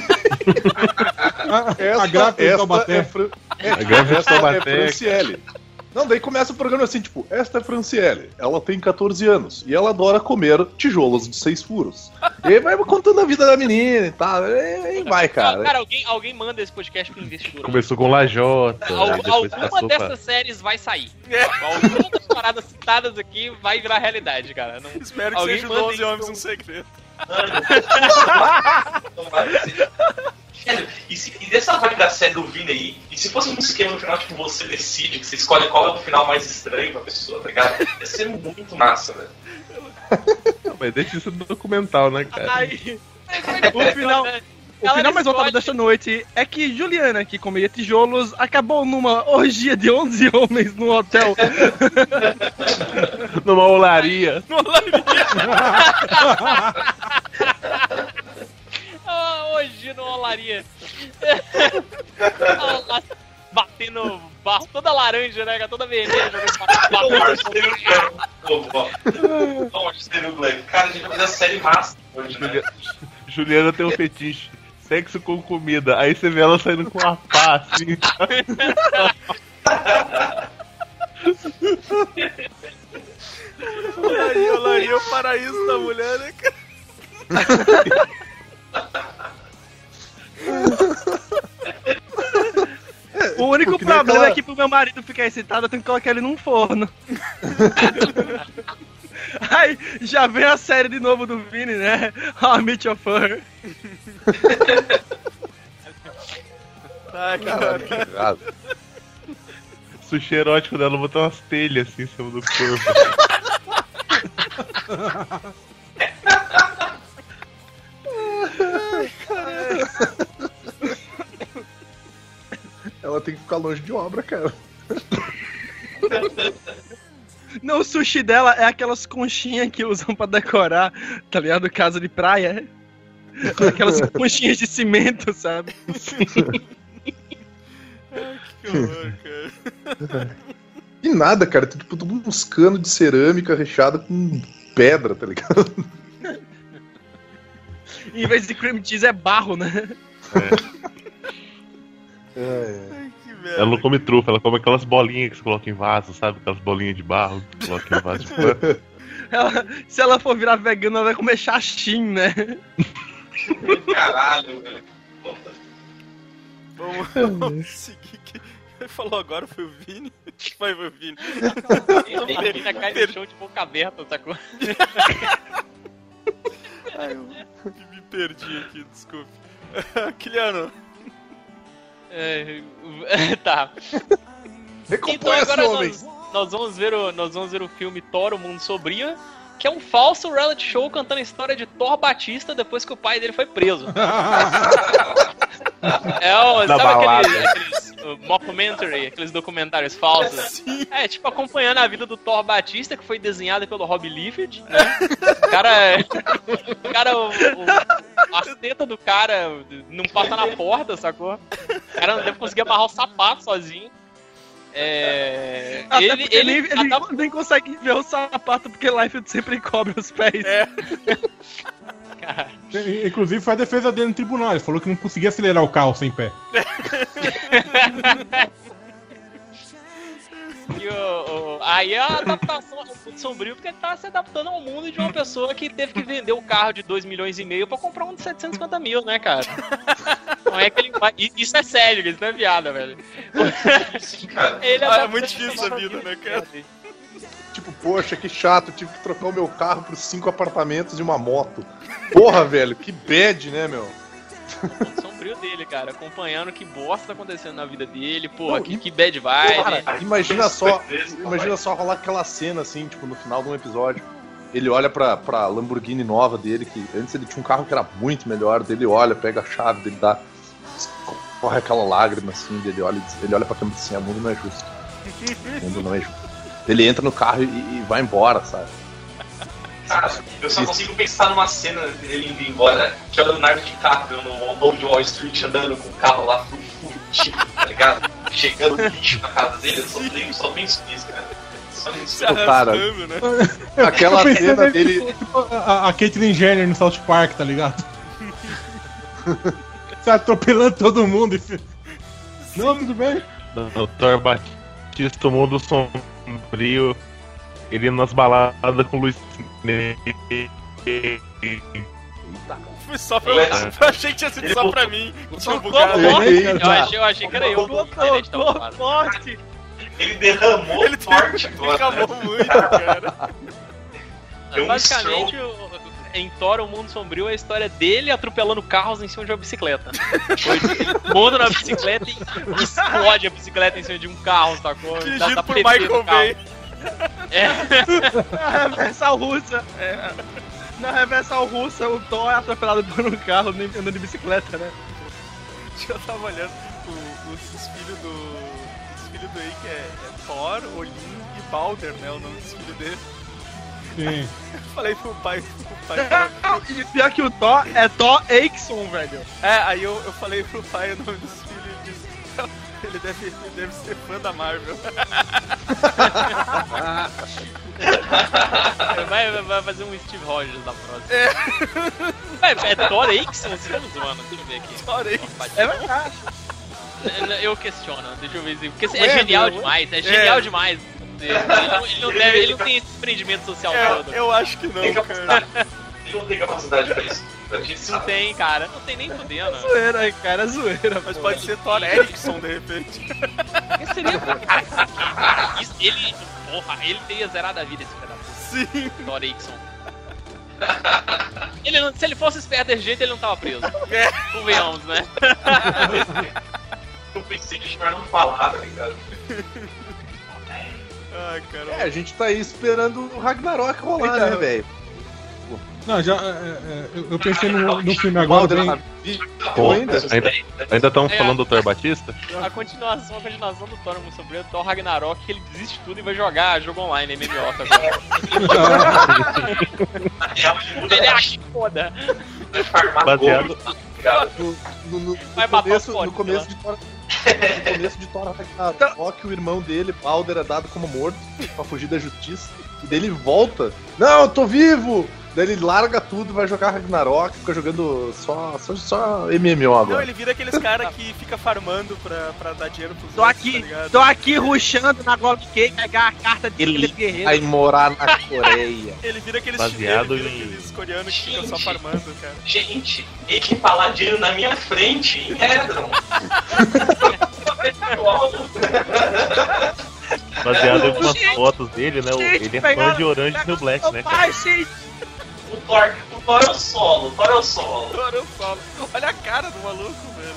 A, essa, a grávida de essa Taubaté. é, Fran- é, A grávida de essa é Taubaté. Franciele. Não, daí começa o programa assim, tipo, esta é Franciele, ela tem catorze anos e ela adora comer tijolos de seis furos. E aí vai contando a vida da menina e tal, e aí vai, cara. Cara, alguém, alguém manda esse podcast pro investidor. Começou com Lajota, Al- aí depois alguma passou dessas pra... séries vai sair. Alguma das paradas citadas aqui vai virar realidade, cara. Não... Espero que Alguém seja o manda doze isso. Homens um Segredo. Então vai ser. Sério, e, se, e dessa vibe da série do Vini aí, e se fosse um esquema no final, tipo, você decide, que você escolhe qual é o final mais estranho pra pessoa, tá ligado? Ia ser muito massa, velho. Não, mas deixa isso no documental, né, cara? Aí, o final, o final mais voltado desta noite é que Juliana, que comia tijolos, acabou numa orgia de onze homens no hotel. Numa olaria. Ah, hoje no olaria. Ah, lá, batendo barro, toda laranja, né? Toda vermelha. jogando barro. Onde seria o Glenn? Cara, a gente vai fazer a série massa hoje, né? Juliana tem um fetiche. Sexo com comida. Aí você vê ela saindo com uma pá, assim. Olaria, olaria é o paraíso da mulher, né, cara? O único Porque nem problema aquela- é que pro meu marido ficar excitado, eu tenho que colocar ele num forno. Aí, já vem a série de novo do Vini, né? How I Met Your Mother. Ai, Caralho, cara. que errado. Sushi erótico dela botou umas telhas assim em cima do corpo. Ela tem que ficar longe de obra, cara. Não, o sushi dela é aquelas conchinhas que usam pra decorar, tá ligado? Casa de praia. Aquelas conchinhas de cimento, sabe? Que horror, cara. E nada, cara. Tem tipo tudo uns canos de cerâmica recheado com pedra, tá ligado? Em vez de cream cheese é barro, né? É, é. Ai, que merda. Ela não come trufa, ela come aquelas bolinhas que você coloca em vaso, sabe? Aquelas bolinhas de barro que você coloca em vaso de pano. Ela, se ela for virar vegana, ela vai comer xaxim, né? Caralho, velho. Vamos, vamos seguir. Quem falou agora foi o Vini? Foi o Vini. Ele na cai no chão de boca aberta, sacou? Ai, eu me perdi aqui, desculpe. Kiliano. É, tá. Recompõe Então esse agora homem. nós, nós, vamos ver o, nós vamos ver o filme Thor, o Mundo Sombrio, que é um falso reality show contando a história de Thor Batista depois que o pai dele foi preso. É o, Na sabe balada. aqueles, aqueles uh, mockumentary, aqueles documentários falsos? É, tipo, acompanhando a vida do Thor Batista, que foi desenhada pelo Rob Liefeld, né? O cara, o cara, o, o, as tetas do cara não passa na porta, sacou? O cara não deve conseguir amarrar o sapato sozinho. É... Até Ele, porque ele, ele, ele adap- nem consegue ver o sapato porque Liefeld sempre cobre os pés. É. Cara, I- Inclusive foi a defesa dele no tribunal. Ele falou que não conseguia acelerar o carro sem pé. E o, o- aí a adaptação é muito sombrio porque ele tá se adaptando ao mundo de uma pessoa que teve que vender o carro de dois milhões e meio pra comprar um de setecentos e cinquenta mil, né, cara? Não é que ele vai... e- Isso é sério, isso não é piada, velho. Sim, cara. Ele Ah, é adapta- muito difícil essa vida, né, cara? Tipo, poxa, que chato, tive que trocar o meu carro por cinco apartamentos e uma moto. Porra, velho, que bad, né, meu? O sombrio dele, cara, acompanhando que bosta tá acontecendo na vida dele, porra, Não, que, e- que bad vibe. Cara, imagina só, Esse, imagina só rolar aquela cena assim, tipo, no final de um episódio. Ele olha pra, pra Lamborghini nova dele, que antes ele tinha um carro que era muito melhor, dele olha, pega a chave, dele dá. Corre aquela lágrima assim, dele olha, e diz- ele olha pra câmera assim, o mundo não é justo. O mundo não é justo. Ele entra no carro e, e vai embora, sabe? Cara, eu só consigo pensar numa cena dele indo embora, que é o Leonardo DiCaprio no Lobo de Wall Street andando com o carro lá fudido, tá ligado? Chegando lixo na casa dele, eu só, tenho, só penso nisso, cara. Só penso Se nisso. Cara, arrastando, né? Aquela Eu pensei cena nele, dele. tipo, tipo, a, a Caitlyn Jenner no South Park, tá ligado? Você atropelando todo mundo e... fi- Não, tudo bem. O Thor Batista, o mundo sombrio, ele indo nas baladas com luz. Foi só pra... Ué. Eu achei que tinha sido só pra mim. Tinha um Tocou bugado. forte. Eita. Eu achei, eu achei que era eu. Ele tá Tocou ocupado. forte. Ele derramou Ele forte tem- agora, acabou né? muito, cara. Deu um Basicamente, o- em Thor, o Mundo Sombrio é a história dele atropelando carros em cima de uma bicicleta. Ele monta na bicicleta e explode a bicicleta em cima de um carro, sacou? Dá- Dirigido dá por P T no Michael carro. Bay. É. Na reversal russa. É. Na reversal russa, o Thor é atropelado por um carro nem andando de bicicleta, né? Eu tava olhando o- os, os filhos do. Os filhos do Eike é, é Thor, Odin e Balder, né? O nome dos filhos dele. Sim. Eu falei pro pai. Pro pai falou- E pior que o Thor é Thor Eichson, velho. é, aí eu, eu falei pro pai o nome dos filhos e disse. Ele deve, ele deve ser fã da Marvel. Vai, vai- vai fazer um Steve Rogers da próxima. É, é Thor Eichson? Vocês estão zoando? Deixa eu ver aqui. Thor aí. É verdade. Eu questiono, deixa eu ver se. Porque Ué, é genial meu, demais, é genial É. demais. Ele não, ele não deve, ele não tem esse desprendimento social todo. É, eu acho que Tem não, cara. capacidade. Ele não tem capacidade pra isso. A gente Não sabe. tem, cara. Não tem nem fudendo. Zoeira, cara, zoeira. Mas pô. pode ser Thor Erickson, de repente. Esse seria. Isso, ele. Porra, ele teria zerado a vida esse filho da puta. Sim. Thor Eichson. Ele não- se ele fosse esperto desse jeito, ele não tava preso. É. Convenhamos, né? O pensei de já não falar, tá ligado? Ai, cara. É, a gente tá aí esperando o Ragnarok rolar, né, velho? Não, já. É, é, eu- eu pensei no, no filme agora. Bem, Pô, ainda? ainda ainda estamos É. falando do doutor Batista? A continuação, a continuação do Thor muito sobre o Thor Ragnarok, que ele desiste de tudo e vai jogar jogo online, M M O agora. Na real, ele muda Ele acha foda. de farmar Baseado- gold, tá ligado? No, no, no, Vai no matar começo, o Thor, no começo de Thor. No começo de Thor Ragnarok, o irmão dele, Balder, é dado como morto pra fugir da justiça. E daí ele volta. Não, eu tô vivo! Daí ele larga tudo, vai jogar Ragnarok, fica jogando só, só, só M M O agora. Não, ele vira aqueles caras que fica farmando pra, pra dar dinheiro pros Tô outros, aqui, tá ligado? tô aqui rushando na Gold Cake, pegar a carta de Ele Felipe Guerreiro. vai morar na Coreia. Ele vira aqueles Baseado chineses, vira em- aqueles coreanos que ficam só Gente. farmando, cara. Gente, ele que falar dinheiro na minha frente, em Hedron. Baseado em umas Gente, fotos dele, né? o- gente, Ele é pegaram- fã de Orange is the New Black, né? Pai, gente, O Thor, o Thor é o solo, o Thor é o solo. Adoro o solo. Olha a cara do maluco, velho.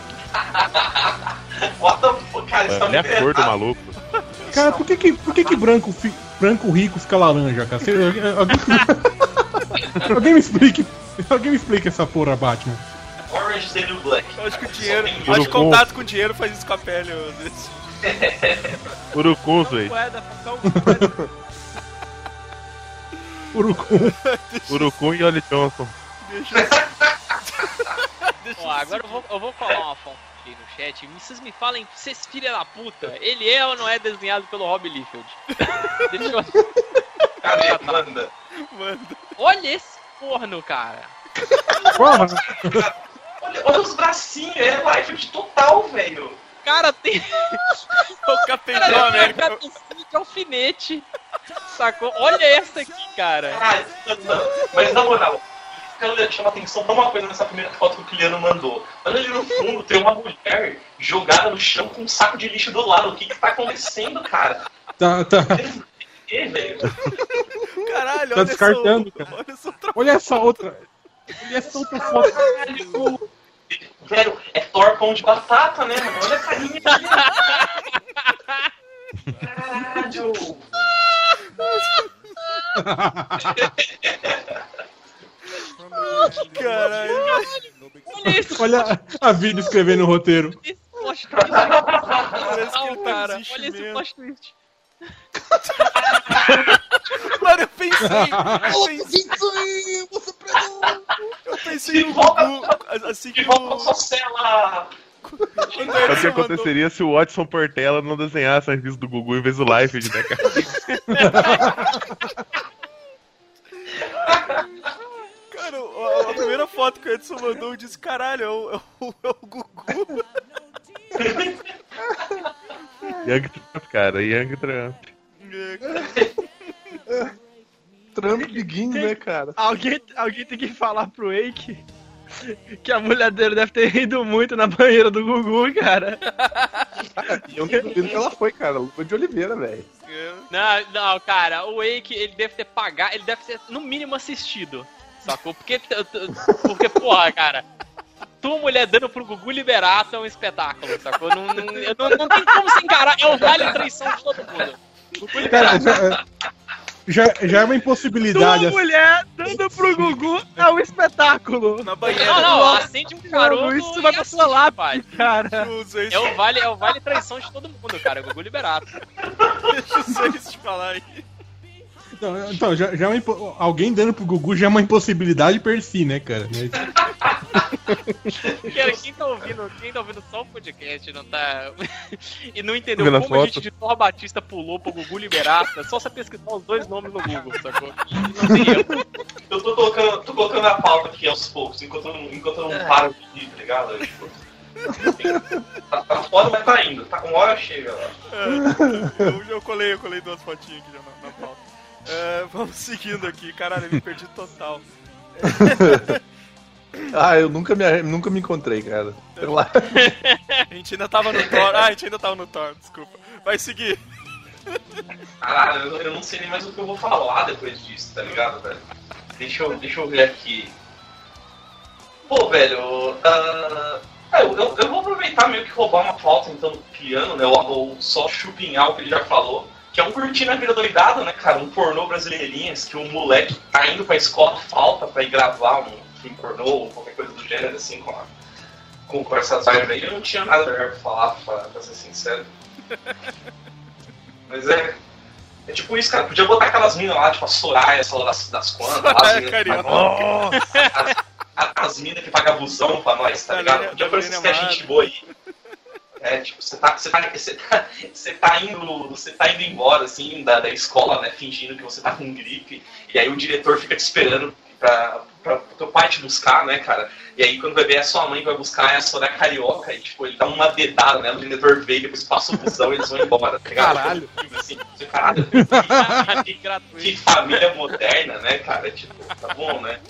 What the fuck, cara, isso tá Olha muito a cor do errado. maluco. cara, por que que, por que, que branco, fi- branco rico fica laranja, cara? Você- alguém, alguém me explique. Alguém me explica essa porra, Batman. Orange is the New Black. Eu acho que o dinheiro. Só tem Eu acho que Urucum. contato com dinheiro faz isso com a pele, às vezes. Urucuns, velho. moeda, facão, moeda. Urucum. Urucum e Oli Johnson. Deixa Ó, agora eu vou, eu vou colar uma fonte aqui no chat. Vocês me falem, vocês filha da puta, ele é ou não é desenhado pelo Rob Liefeld? Deixa eu... Cadê, manda? Manda. Olha esse porno, cara. Porra. Olha, olha os bracinhos, é life de total, velho. Cara, tem. O Capitão Cara, tem uma América. cabecinha de alfinete. Sacou? Olha essa aqui, cara. Caralho, não, não. Mas na moral, eu quero chamar atenção pra uma coisa nessa primeira foto que o Kiliano mandou. Olha ali no fundo, tem uma mulher jogada no chão com um saco de lixo do lado. O que que tá acontecendo, cara? Tá, tá. Que, velho? Caralho, Tá olha descartando, essa, cara. olha essa outra. Olha essa outra. Olha essa outra foto. Velho, é Thor pão de batata, né, mano? Olha a carinha dele. Caralho. Caralho. Olha esse, Olha a vida escrevendo o roteiro. esse plot twist. Parece que Não, ele tá cara. em Olha esse enchimento. plot twist. Mano, eu pensei. Eu pensei, eu pensei no Gugu. Assim que De volta com sua o. cela. Quando o Sabe o que Edson mandou- aconteceria se o Watson Portela não desenhasse a revista do Gugu em vez do Liefeld, né, cara? Cara, a, a primeira foto que o Edson mandou, eu disse: caralho, é o, é o, é o Gugu. Young Trump, cara, Young Trump. Trump Begins, né, cara? Alguém, alguém tem que falar pro Wake que a mulher dele deve ter rido muito na banheira do Gugu, cara. E eu não duvido que ela foi, cara. Luva de Oliveira, velho. Não, não, cara, o Wake, ele deve ter pagado, ele deve ter, no mínimo, assistido. Sacou? Porque, t- t- porque porra, cara, tua mulher dando pro Gugu Liberato é um espetáculo, sacou? Não, não, não, não tem como se encarar, é o vale traição de todo mundo. Gugu Cara, Liberato. já, já, já é uma impossibilidade. Tua mulher dando pro Gugu é um espetáculo. Na banheira. Não, não, acende um caroço Isso e vai pra sua assiste, lápide, pai. cara. Usa isso, É o vale, é o vale traição de todo mundo, cara, Gugu Liberato. deixa o Seis te falar aí. Não, então, já, já é uma impo- alguém dando pro Gugu já é uma impossibilidade per si, né, cara? Cara, quem tá ouvindo, quem tá ouvindo só o podcast não tá. e não entendeu Vendo a como a gente foto. de Thor Batista pulou pro Gugu Liberato, é só você pesquisar os dois nomes no Google, sacou? Não tem erro. Eu tô colocando, tô colocando a pauta aqui aos poucos, enquanto eu não, enquanto eu não paro de ir, tá ligado? Eu, tipo, tá, tá foda, mas tá indo. Tá, uma hora chega lá. É, eu, eu colei, eu colei duas fotinhas aqui já na, na pauta. É, vamos seguindo aqui. Caralho, eu me perdi total. Ah, eu nunca me, nunca me encontrei, cara. Sei lá. A gente ainda tava no Thor. Ah, a gente ainda tava no Thor, desculpa. Vai seguir. Caralho, eu, eu não sei nem mais o que eu vou falar depois disso, tá ligado, velho? Deixa eu, deixa eu ver aqui. Pô, velho, uh, eu, eu, eu vou aproveitar tentar meio que roubar uma pauta, então, do piano, né? Ou, ou só chupinhar o que ele já falou. Que é um curtir na vida doidado, né, cara? Um pornô brasileirinhas, que um moleque tá indo pra escola, falta pra ir gravar um filme pornô ou qualquer coisa do gênero, assim, com, a, com, com essas vibes aí. Eu não tinha nada melhor pra falar, pra, pra ser sincero. Mas é... É tipo isso, cara. Podia botar aquelas minas lá, tipo a Soraya, sei lá das, das quantas. As minas que pagam, as, as minas que pagam abusão pra nós, tá ligado? Podia parecer que a gente boa aí. É, tipo, você tá, você tá, você tá, você tá indo, você tá indo embora, assim, da, da escola, né, fingindo que você tá com gripe, e aí o diretor fica te esperando pra, pra, pra teu pai te buscar, né, cara, e aí quando vai ver a sua mãe vai buscar, é a Soraya carioca, e tipo, ele dá uma dedada, né, o diretor veio, depois passa o busão e eles vão embora, tá ligado? Caralho! Assim, caralho, que, que, que família moderna, né, cara, tipo, tá bom, né?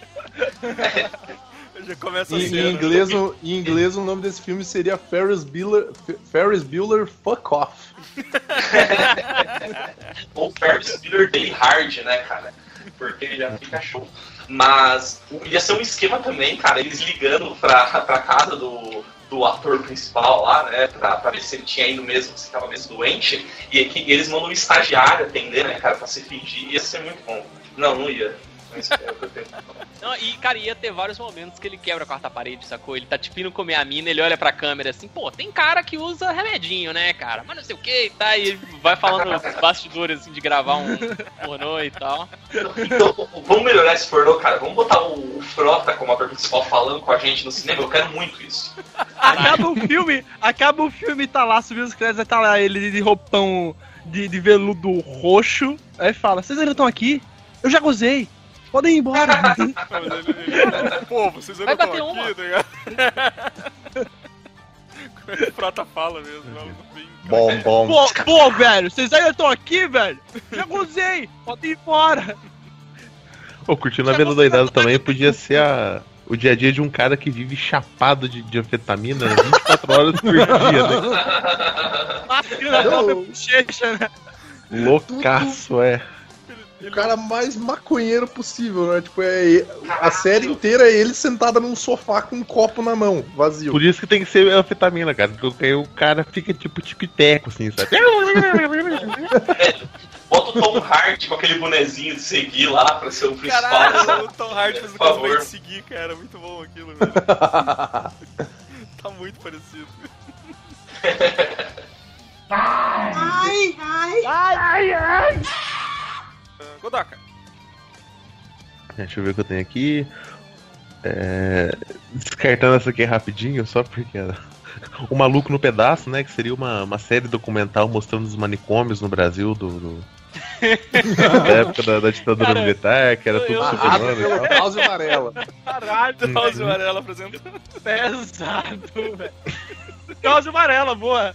Já começa Em, cedo. em, inglês, o, em inglês, o nome desse filme seria Ferris Bueller, Ferris Bueller Fuck Off. Ou Ferris Bueller Day Hard, né, cara? Porque já fica show. Mas ia ser um esquema também, cara, eles ligando pra, pra casa do, do ator principal lá, né, pra, pra ver se ele tinha ido mesmo, se tava mesmo doente, e, e eles mandam um estagiário atender, né, cara, pra se fingir, ia ser muito bom. Não, não ia. Não, e, cara, ia ter vários momentos que ele quebra a quarta parede, sacou? Ele tá tipo indo comer a mina, ele olha pra câmera assim, pô, tem cara que usa remedinho, né, cara? Mas não sei o que e tá, e ele vai falando os bastidores, assim, de gravar um pornô e tal. Então, vamos melhorar esse pornô, cara. Vamos botar o, o Frota como ator principal falando com a gente no cinema. Eu quero muito isso. Acaba o filme, acaba o filme e tá lá, subindo os créditos, aí tá lá ele de roupão de, de veludo roxo, aí fala, vocês ainda estão aqui? Eu já gozei. Podem ir embora. Pô, vocês ainda estão aqui, tá ligado? Como é que o Prata fala mesmo? Bom, bom. Pô, pô, velho, vocês ainda estão aqui, velho? Já gozei. Podem ir embora. Pô, curtindo a vida doidada também podia ser a, o dia a dia de um cara que vive chapado de, de anfetamina vinte e quatro horas por dia, né? Máquina da bochecha, né? Loucaço, é. O cara mais maconheiro possível, né? Tipo, é, a série inteira é ele sentado num sofá com um copo na mão, vazio. Por isso que tem que ser anfetamina, cara. Porque aí o cara fica tipo tipiteco, assim, sabe? Bota o Tom Hardy com aquele bonezinho de seguir lá pra ser o principal. Caralho, o Tom Hardy faz o cosplay de seguir, cara. Muito bom aquilo, velho. Tá muito parecido. Ai, ai, ai, ai. Godoka. Deixa eu ver o que eu tenho aqui. É... Descartando essa aqui rapidinho, só porque... O Maluco no Pedaço, né? Que seria uma, uma série documental mostrando os manicômios no Brasil do... do... da época da, da ditadura Cara, militar, que era tudo eu- super humano e tal. House amarela. Caralho, Drauzio Varela apresentando. pesado, velho. Causa amarela, boa.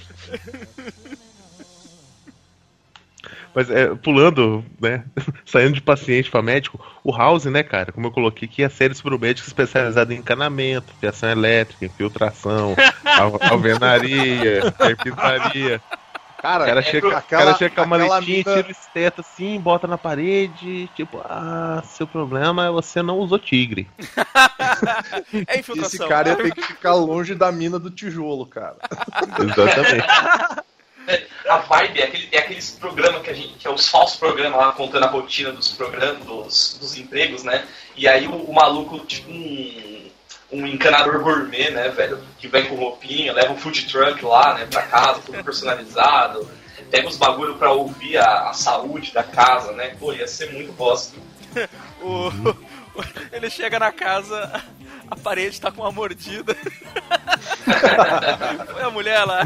Mas é, pulando, né? Saindo de paciente pra médico, o House, né, cara? Como eu coloquei aqui, é a série sobre o médico especializada em encanamento, fiação elétrica, infiltração, al- alvenaria, carpintaria. Cara, O cara é chega, pro- o cara chega com a aquela maletinha, mina- tira o esteto assim, bota na parede, tipo, ah, seu problema é você não usou tigre. É infiltração. Esse cara ia ter que ficar longe da mina do tijolo, cara. Exatamente. A vibe é, aquele, é aqueles programas que a gente, que é os falsos programas lá contando a rotina dos programas, dos, dos empregos, né? E aí o, o maluco, tipo um, um encanador gourmet, né, velho? Que vem com roupinha, leva um food truck lá, né, pra casa, tudo personalizado. Pega os bagulho pra ouvir a, a saúde da casa, né? Pô, ia ser muito bosta. O, o- ele chega na casa, a parede tá com uma mordida. Foi a mulher lá.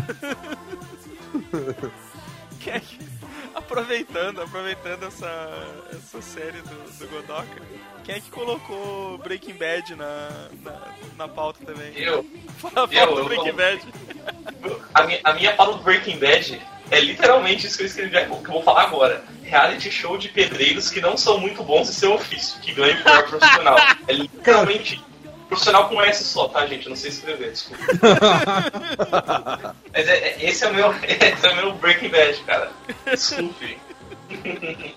Quem é que- aproveitando, aproveitando essa, essa série do, do Godoka, quem é que colocou Breaking Bad na, na, na pauta também? Eu, Fala a pauta eu, do eu, Breaking eu- Bad. A minha, a minha pauta do Breaking Bad é literalmente isso que eu escrevi, que eu vou falar agora. Reality show de pedreiros que não são muito bons em seu ofício, que ganham por ar profissional. É literalmente profissional com S só, tá, gente? Eu não sei escrever, desculpa. Mas é, é- esse, é o meu, esse é o meu Breaking Bad, cara. Desculpe.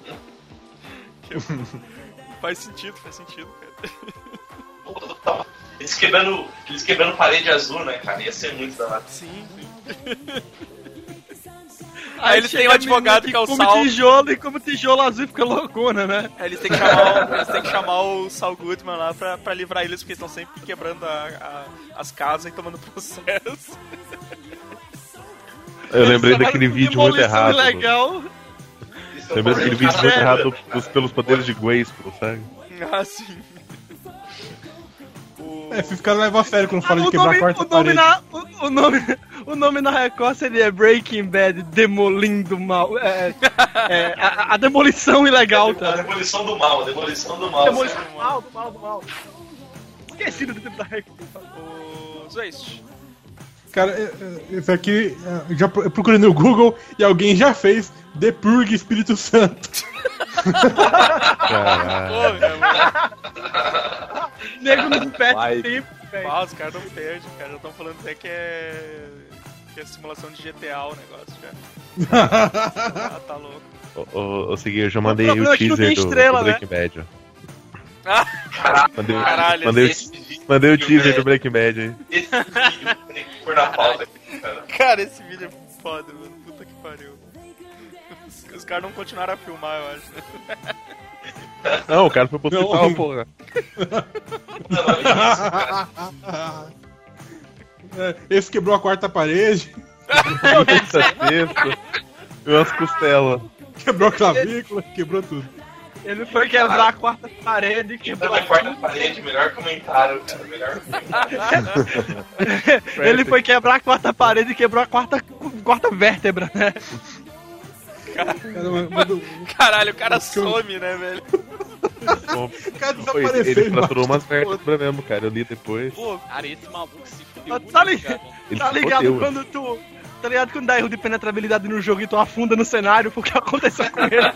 Faz sentido, faz sentido, cara. Eles quebrando, eles quebrando parede azul, né, cara? Ia ser muito da hora. Sim. Aí eles têm um advogado que é o come Sal. tijolo e como tijolo azul e fica loucona, né? Aí eles têm que chamar, o- eles têm que chamar o Saul Goodman lá pra, pra livrar eles, porque eles estão sempre quebrando a- a- as casas e tomando processo. Eu lembrei daquele vídeo muito Demolição errado. ilegal. Eles tão Lembrei daquele fazendo vídeo muito cara- errado dos, pelos poderes de Grayskull, sabe? Ah, sim. O... É, esses caras levam a sério quando falam de o, quebrar nome, a quarta o, nome parede. na, o, o, nome, o nome na Record seria Breaking Bad, Demolindo Mal. É, é, a, a demolição ilegal, A tá? demolição do mal, a demolição do mal. Demolição do mal, do mal, do mal. Esquecido do tempo da Record. O Zeist. Cara, é, é, esse aqui, é, já pro- eu procurei no Google e alguém já fez The Purge Espírito Santo. Caralho. Porra, mano. Nego não Vai. perde tempo, velho. Ah, os caras não perdem, cara. Já estão falando até que é. que é simulação de G T A o negócio, cara. Ah, tá louco. Ô, ô, ô, Segui, eu já mandei O aí problema o é que não teaser tem do, estrela, do Breaking Bad, ó. Ah, Mandei, Caralho, mandei, esse o- vídeo- mandei o teaser do Breaking Bad aí. Esse vídeo tem que pôr na pauta aqui, cara. cara, esse vídeo é foda, mano. Puta que pariu. Os, os caras não continuaram a filmar, eu acho. Né? Não, o cara foi pro Não. hospital, porra. Não, não é isso, cara. É, esse quebrou a quarta parede, Sexta, sexta. E umas costelas. quebrou a clavícula, quebrou tudo. Ele foi quebrar a quarta parede e quebrou Na quarta parede, melhor comentário, cara. Melhor comentário. Ele foi quebrar a quarta parede e quebrou a quarta, quarta vértebra, né? Cara, mas- mas o- Caralho, o cara some, né, velho? Bom, o cara foi, desapareceu. ele fraturou embaixo. umas vértebras mesmo, cara. Eu li depois. Pô, Cara, esse maluco se fudeu Tá, muito, tá li- cara. Ele tá se ligado fodeu, quando tu. Tá ligado quando dá erro de penetrabilidade no jogo e tu afunda no cenário porque aconteceu com ele?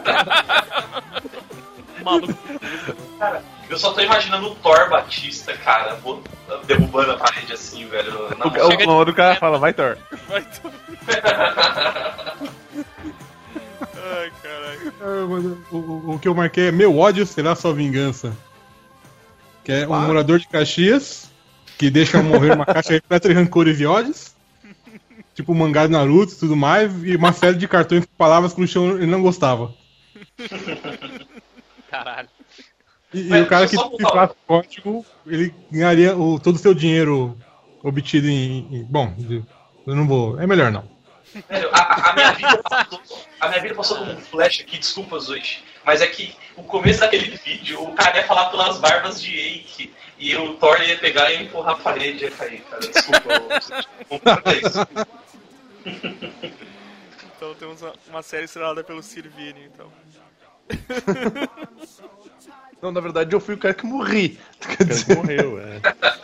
Maluco. Cara, eu só tô imaginando o Thor Batista, cara, bot- derrubando a parede assim, velho. Na O, moral. o, o, o cara fala, vai, Thor. vai tu. Ai, caralho. Ah, mas o, o- o que eu marquei é meu ódio será sua vingança. Que é um morador de Caxias que deixa morrer uma caixa repleta de rancores e ódios. Tipo o mangá de Naruto e tudo mais. E uma série de cartões com palavras que o chão ele não gostava. Caralho. E, e Mas, o cara que deixa eu só cifrasse o código, ele ganharia o, todo o seu dinheiro obtido em. em- bom, de- eu não vou. É melhor não. Velho, a, a- a minha vida passou, a minha vida passou como um flash aqui, desculpa, Zoichi. Mas é que o começo daquele vídeo, o cara ia falar pelas barbas de Eike. E o Thor ia pegar e empurrar a parede e ia cair, cara. Desculpa, Zoichi. Vamos fazer isso. Então temos uma, uma série estrelada pelo Sirvini, então. Não, na verdade eu fui o cara que morri. Quer O cara dizer, morreu, é.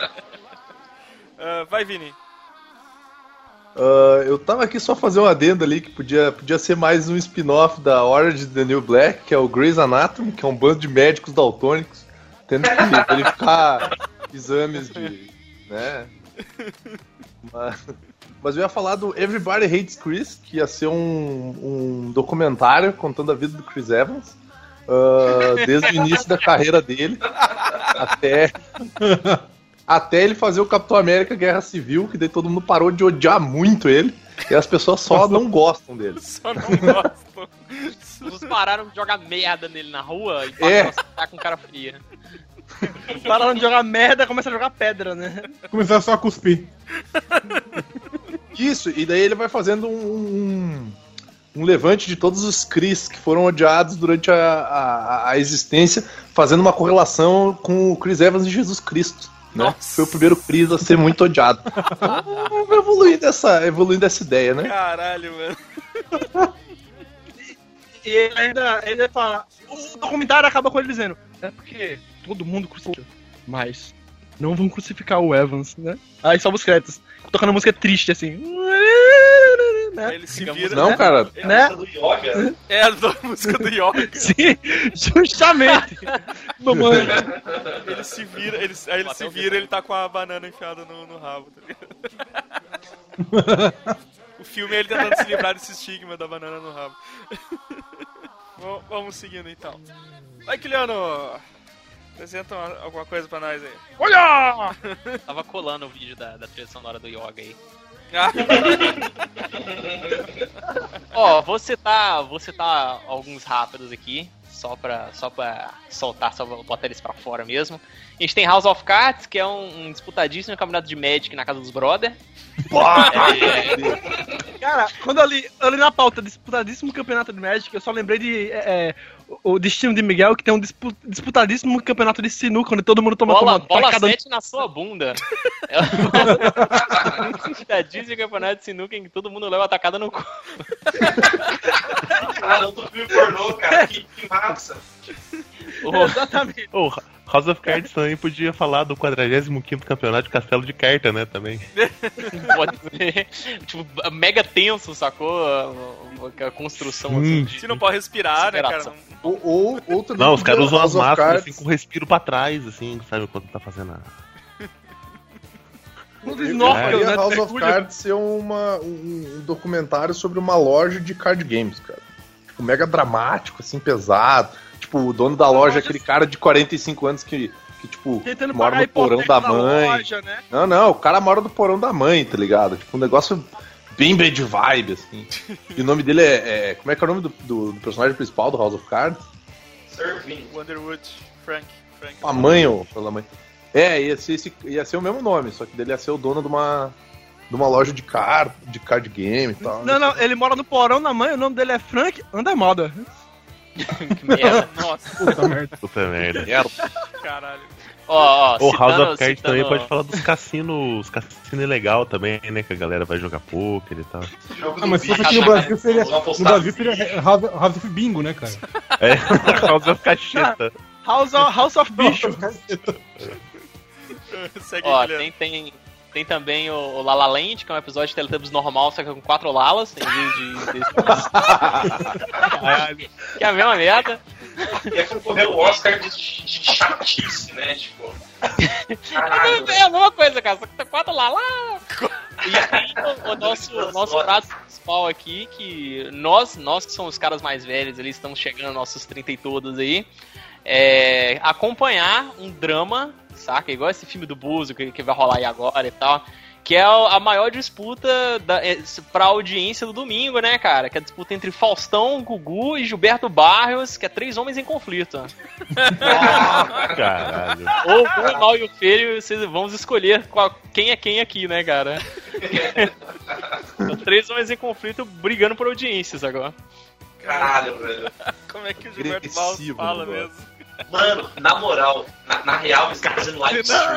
Ah, vai, Vini. ah, eu tava aqui só fazer um adendo ali que podia, podia ser mais um spin-off da Orange is the New Black, que é o Grey's Anatomy, que é um bando de médicos daltônicos tendo que verificar exames de. né? Mas, mas eu ia falar do Everybody Hates Chris, que ia ser um, um documentário contando a vida do Chris Evans, ah, desde o início da carreira dele até. Até ele fazer o Capitão América Guerra Civil, que daí todo mundo parou de odiar muito ele. E as pessoas só não gostam dele. Só não gosto. Os pararam de jogar merda nele na rua e É. passaram a estar com cara fria. Pararam de jogar merda e começaram a jogar pedra, né? Começar só a cuspir. Isso, e daí ele vai fazendo um, um, um levante de todos os Chris que foram odiados durante a, a, a existência, fazendo uma correlação com o Chris Evans e Jesus Cristo. Né? Nossa. Foi o primeiro Chris a ser muito odiado. Então, evoluindo essa, evoluindo essa ideia, né? Caralho, mano. E ele ainda, ele fala. O documentário acaba com ele dizendo: é porque todo mundo crucifica, mas não vão crucificar o Evans, né? Aí sobe os créditos, tocando música triste assim. Né? Ele se Fica vira. Não, cara. É a Né? música do Yoga. É a do- música do Yoga. Sim, justamente. Mamãe. Ele se vira, ele, aí ele se vira e ele tá com a banana enfiada no, no rabo, tá ligado? O filme é ele tentando se livrar desse estigma da banana no rabo. Bom, vamos seguindo então. Vai, Kiliano! Apresenta alguma coisa pra nós aí. Olha! Tava colando o vídeo da, da trilha sonora do Yoga aí. Ah. Ó, vou citar, vou citar alguns rápidos aqui, só pra, só pra soltar, só pra botar eles pra fora mesmo. A gente tem House of Cards, que é um, um disputadíssimo campeonato de Magic na casa dos brother. É, cara, quando eu li, eu li na pauta disputadíssimo campeonato de Magic, eu só lembrei de é, o destino de Miguel, que tem um dispu, disputadíssimo campeonato de sinuca, onde todo mundo toma bola, uma bola cada... sete na sua bunda. É um disputadíssimo campeonato de sinuca em que todo mundo leva atacada no cu. Ah, não tô filme pornô, cara. Que, que massa. Oh, exatamente. Oh, House of Cards também podia falar do quadragésimo quinto campeonato de Castelo de Carta, né, também. Pode ser. Tipo, mega tenso, sacou? A, a construção assim, de, Se não pode respirar, né, cara? Ou, ou, ou também Não, os caras usam as House of máscaras Cards. assim com o respiro pra trás, assim, sabe, quando tá fazendo a... Um Eu snorkel, queria né? House of Mergulho. Cards ser uma, um, um documentário sobre uma loja de card games, cara. Tipo, mega dramático, assim, pesado. Tipo, o dono da loja é aquele cara de quarenta e cinco anos que, que tipo, Tentando mora pagar no porão da hipoteca mãe. loja, né? Não, não, o cara mora no porão da mãe, tá ligado? Tipo, um negócio bem bad vibe, assim. E o nome dele é, é... Como é que é o nome do, do, do personagem principal do House of Cards? Serving. Wonderwood, Frank. Frank. A mãe, ou pela mãe. É, ia ser, esse, ia ser o mesmo nome, só que dele ia ser o dono de uma, de uma loja de card, de card game e tal. Não, não, ele mora no porão da mãe, o nome dele é Frank Undermoda. Que merda. Nossa, Puta merda. Puta merda. caralho. Ó, ó, O House citando- of Cards citando- também pode falar dos cassinos, cassino legal também, né, que a galera vai jogar poker e tal. Jogo Ah, mas do se fosse bicho, aqui no né? Brasil seria. Vamos No apostar. Brasil seria House, House of Bingo, né, cara? É, House of Cacheta. House of, House of Bicho. Segue Ó, aí, Guilherme. tem, tem, tem também o, o La La Land, que é um episódio de Teletubbies normal, só que com quatro Lalas, em vez de... de... que é a mesma merda. E é concorreu o Oscar de, de chatice, né? Tipo. Caralho. É a mesma coisa, cara, só que tem quatro Lalas. E aí, o, o nosso, o nosso prato principal aqui, que nós, nós que somos os caras mais velhos ali, estamos chegando aos nossos trinta e todos aí, é acompanhar um drama, saca? Igual esse filme do Buzo que, que vai rolar aí agora e tal. Que é a maior disputa da, é, pra audiência do domingo, né, cara? Que é a disputa entre Faustão, Gugu e Gilberto Barros, que é três homens em conflito. Caralho. Ou o mal e o feio, vocês vamos escolher qual, quem é quem aqui, né, cara? São três homens em conflito brigando por audiências agora. Caralho, velho. Como é que o Gilberto Barros Agressivo fala negócio. mesmo? Mano, na moral, na, na real, eles estão fazendo live stream.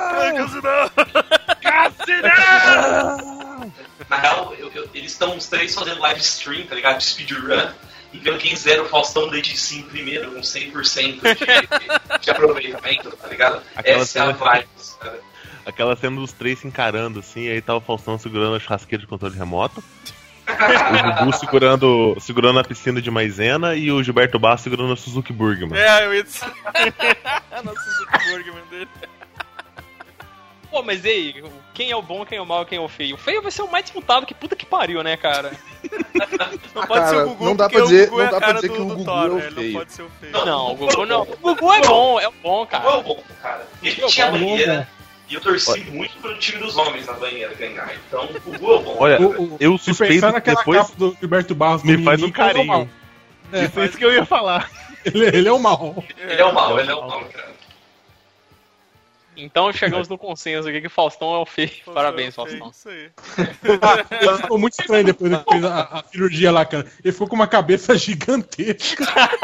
Na real, eu- eu- eles estão os três fazendo live stream, tá ligado? De speedrun. E vendo quem zera o Faustão desde sim primeiro, com cem por cento de, de aproveitamento, tá ligado? Aquela Essa é a cena- vibe, cara. Aquela cena dos três se encarando, assim, aí tá o Faustão segurando a churrasqueira de controle remoto. O Gugu segurando, segurando a piscina de maisena e o Gilberto Barros segurando a Suzuki Burgman. É, eu ia dizer. Nossa, Zuckerberg dele. Pô, mas e aí? Quem é o bom, quem é o mal, quem é o feio? O feio vai ser o mais disputado, que puta que pariu, né, cara? Não Ah, pode ser cara, o Gugu, não dá porque pra dizer- o Gugu não é a dá pra cara dizer do, que o do Gugu Thor, é o né? Ele não feio. pode ser o feio. Não, Não, o Gugu Gugu é não. bom. O Gugu é bom, é o bom, O cara. Gugu é bom, cara. Ele Eu tinha gosto. banheira. E eu torci muito pro time dos homens na banheira ganhar. Então, o Gugu é bom. Olha, O- o- eu Se suspeito pensar que naquela depois capa do Gilberto Barros me com faz um Minico, ele é o mal. carinho. Isso é isso que eu ia falar. Ele, ele é o mal. Ele é o mal, ele é o mal, cara. Então chegamos no consenso aqui que o Faustão é o feio. Pô, Parabéns, feio, Faustão. Isso aí. Ele ficou muito estranho depois que fez a, a cirurgia lá, cara. Ele ficou com uma cabeça gigantesca.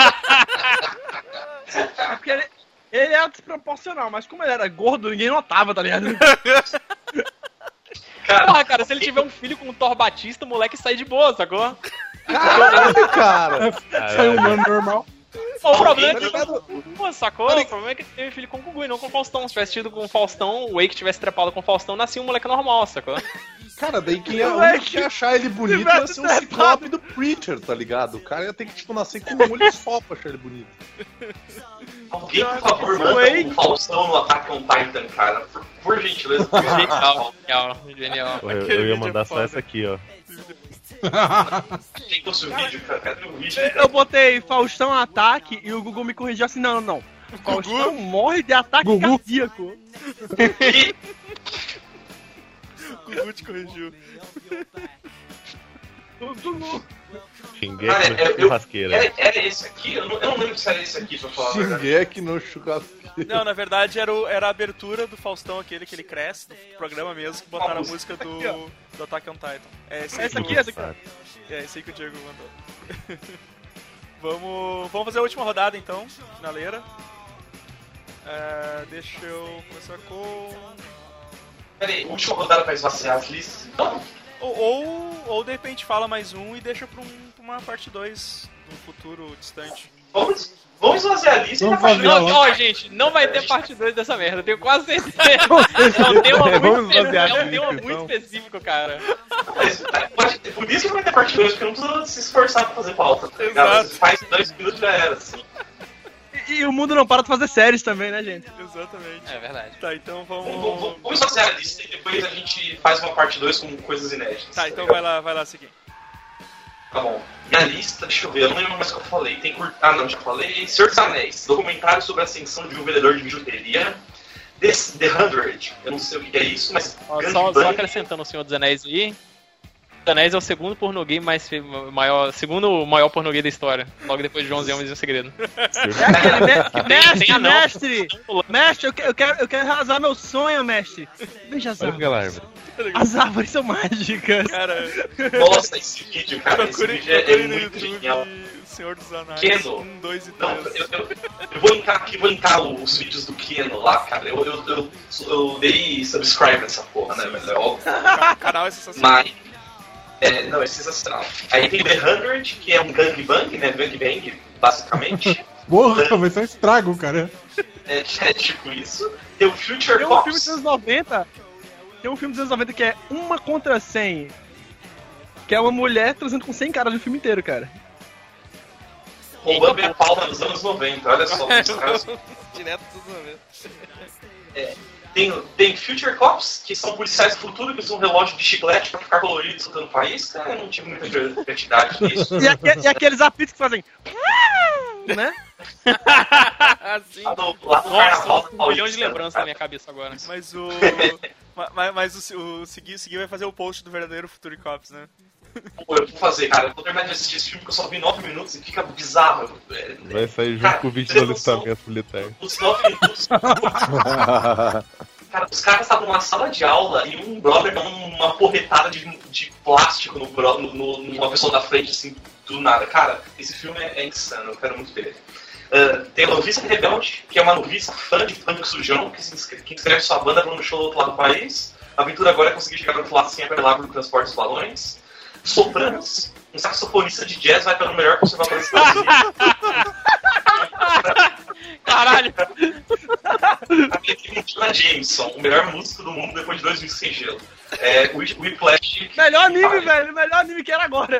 Porque ele, ele era desproporcional, mas como ele era gordo, ninguém notava, tá ligado? Cara, Porra, cara, se ele tiver um filho com o Thor Batista, o moleque sai de boa, sacou? Caralho, cara! Saiu um humano normal. Pô, o problema é Tá que ligado? Gugu, sacou? O problema é que ele teve filho com o Gugu e não com o Faustão. Se tivesse tido com o Faustão, o Wake tivesse trepado com o Faustão, nascia um moleque normal, sacou? Cara, daí quem ia, Moleque, um que ia achar ele bonito ia ser o Ciclope do Preacher, tá ligado? O cara ia ter que, tipo, nascer com um olho só pra achar ele bonito. alguém, por favor, manda o Faustão no Attack on Titan, cara. Por, por gentileza. Genial, genial, genial. Eu, eu Aquele ia vídeo mandar é só foda. essa aqui, ó. Quem trouxe o vídeo, cara? Cadê o vídeo, Eu cara? botei Faustão ataque e o Google me corrigiu assim, não, não, não. Faustão morre de ataque Gugu. cardíaco. Gugu te corrigiu. Xinguei Cara, no eu- eu- churrasqueira. Era, era esse aqui? Eu não, eu não lembro se era esse aqui, pra falar a verdade. Shingeki no churrasqueiro. Não, na verdade era, o- era a abertura do Faustão, aquele que ele cresce, do programa mesmo, que botaram a música do, do Attack on Titan. É esse aí, Essa que aqui, o- essa aqui. É esse aí que o Diego mandou. vamos, vamos fazer a última rodada então, finaleira. É, deixa eu começar com... Pera aí, última rodada pra esvaziar as listas, então? Ou, ou, ou de repente fala mais um e deixa pra, um, pra uma parte dois no futuro distante. Vamos, vamos esvaziar a lista Vamos e vai fazer pra a Não, logo. ó, gente, não vai ter parte dois dessa merda, eu tenho quase certeza. É um tema É, vamos muito, fazer a é um lista, tema muito então. específico, cara. Mas, tá, pode- por isso que vai ter parte dois, porque não precisa se esforçar pra fazer pauta. Tá ligado? Exato. Você faz dois minutos já era, assim. E, e o mundo não para de fazer séries também, né, gente? Exatamente. É verdade. Tá, então Vamos, vamos... vamos, vamos fazer a lista e depois a gente faz uma parte dois com coisas inéditas. Tá, então ligado? vai lá, vai lá seguir. Tá bom. Minha lista, deixa eu ver, eu não lembro mais o que eu falei. Tem cur... Ah, não, já falei. Senhor dos Anéis, documentário sobre a ascensão de um vendedor de bijuteria. The, The Hundred, eu não sei o que é isso, mas. Ó, Grande só, só Bang. acrescentando o Senhor dos Anéis aí. O Senhor dos Anéis é o segundo pornô gay mais fe- maior, segundo maior pornô gay da história. Logo depois de onze Homens e um Segredo. É aquele me- tem mestre, anão. mestre! Mestre, eu, que- eu quero, eu quero realizar meu sonho, mestre. Veja as Olha árvores. aquela árvore. As árvores são mágicas. Cara, Nossa, esse vídeo, cara, esse procure, vídeo é, procure é no muito YouTube genial. Senhor dos Anéis Keno. um, dois e Não, três. eu, eu, eu vou linkar aqui, vou linkar os vídeos do Keno lá, cara. Eu, eu, eu, eu dei subscribe nessa porra, né, velho? É óbvio. O canal é sensacional. Mas. É, não, é sensacional. Aí tem The Hundred, que é um gangbang, né? Gangbang, basicamente. Porra, vai ser um estrago, cara. É, é tipo isso. Tem o Future Tem um filme Cops. dos anos noventa. Tem um filme dos anos noventa que é Uma contra cem. Que é uma mulher transando com cem caras no filme inteiro, cara. Roubando minha pauta nos anos noventa, olha só. os caras- Direto dos noventa. Tem, tem Future Cops, que são policiais do futuro que usam um relógio de chiclete pra ficar colorido soltando o país. Cara, eu não tive muita criatividade nisso. E, aque- e aqueles apitos que fazem. Né? Assim. Lá no, lá no Nossa, Carnaval um Paulista, milhão de lembranças na cara. minha cabeça agora. Mas o. mas, mas o, o Segui, o Segui vai fazer o post do verdadeiro Future Cops, né? Pô, eu vou fazer, cara. Eu vou terminar de assistir esse filme que eu só vi nove minutos e fica bizarro. É, Vai sair junto Cara, com o vídeo vocês do não são- alistamento militar. Os nove minutos. Cara, os caras estavam numa sala de aula e um brother dá uma porretada de, de plástico no, bro- no, no, numa pessoa da frente, assim, do nada. Cara, esse filme é, é insano, eu quero muito ver. Uh, tem a Noviça Rebelde, que é uma noviça fã de punk sujão, que, se inscreve, que inscreve sua banda para um show do outro lado do país. A aventura agora é conseguir chegar do outro lado sem apelar pro transporte dos balões. Sopranos, um saxofonista de jazz vai para o melhor conservatório dos Estados Unidos. Caralho! Tem Jonah Jameson, o melhor músico do mundo depois de dois mil sem gelo. É, o Whiplash. Melhor anime, velho. Melhor anime que era agora.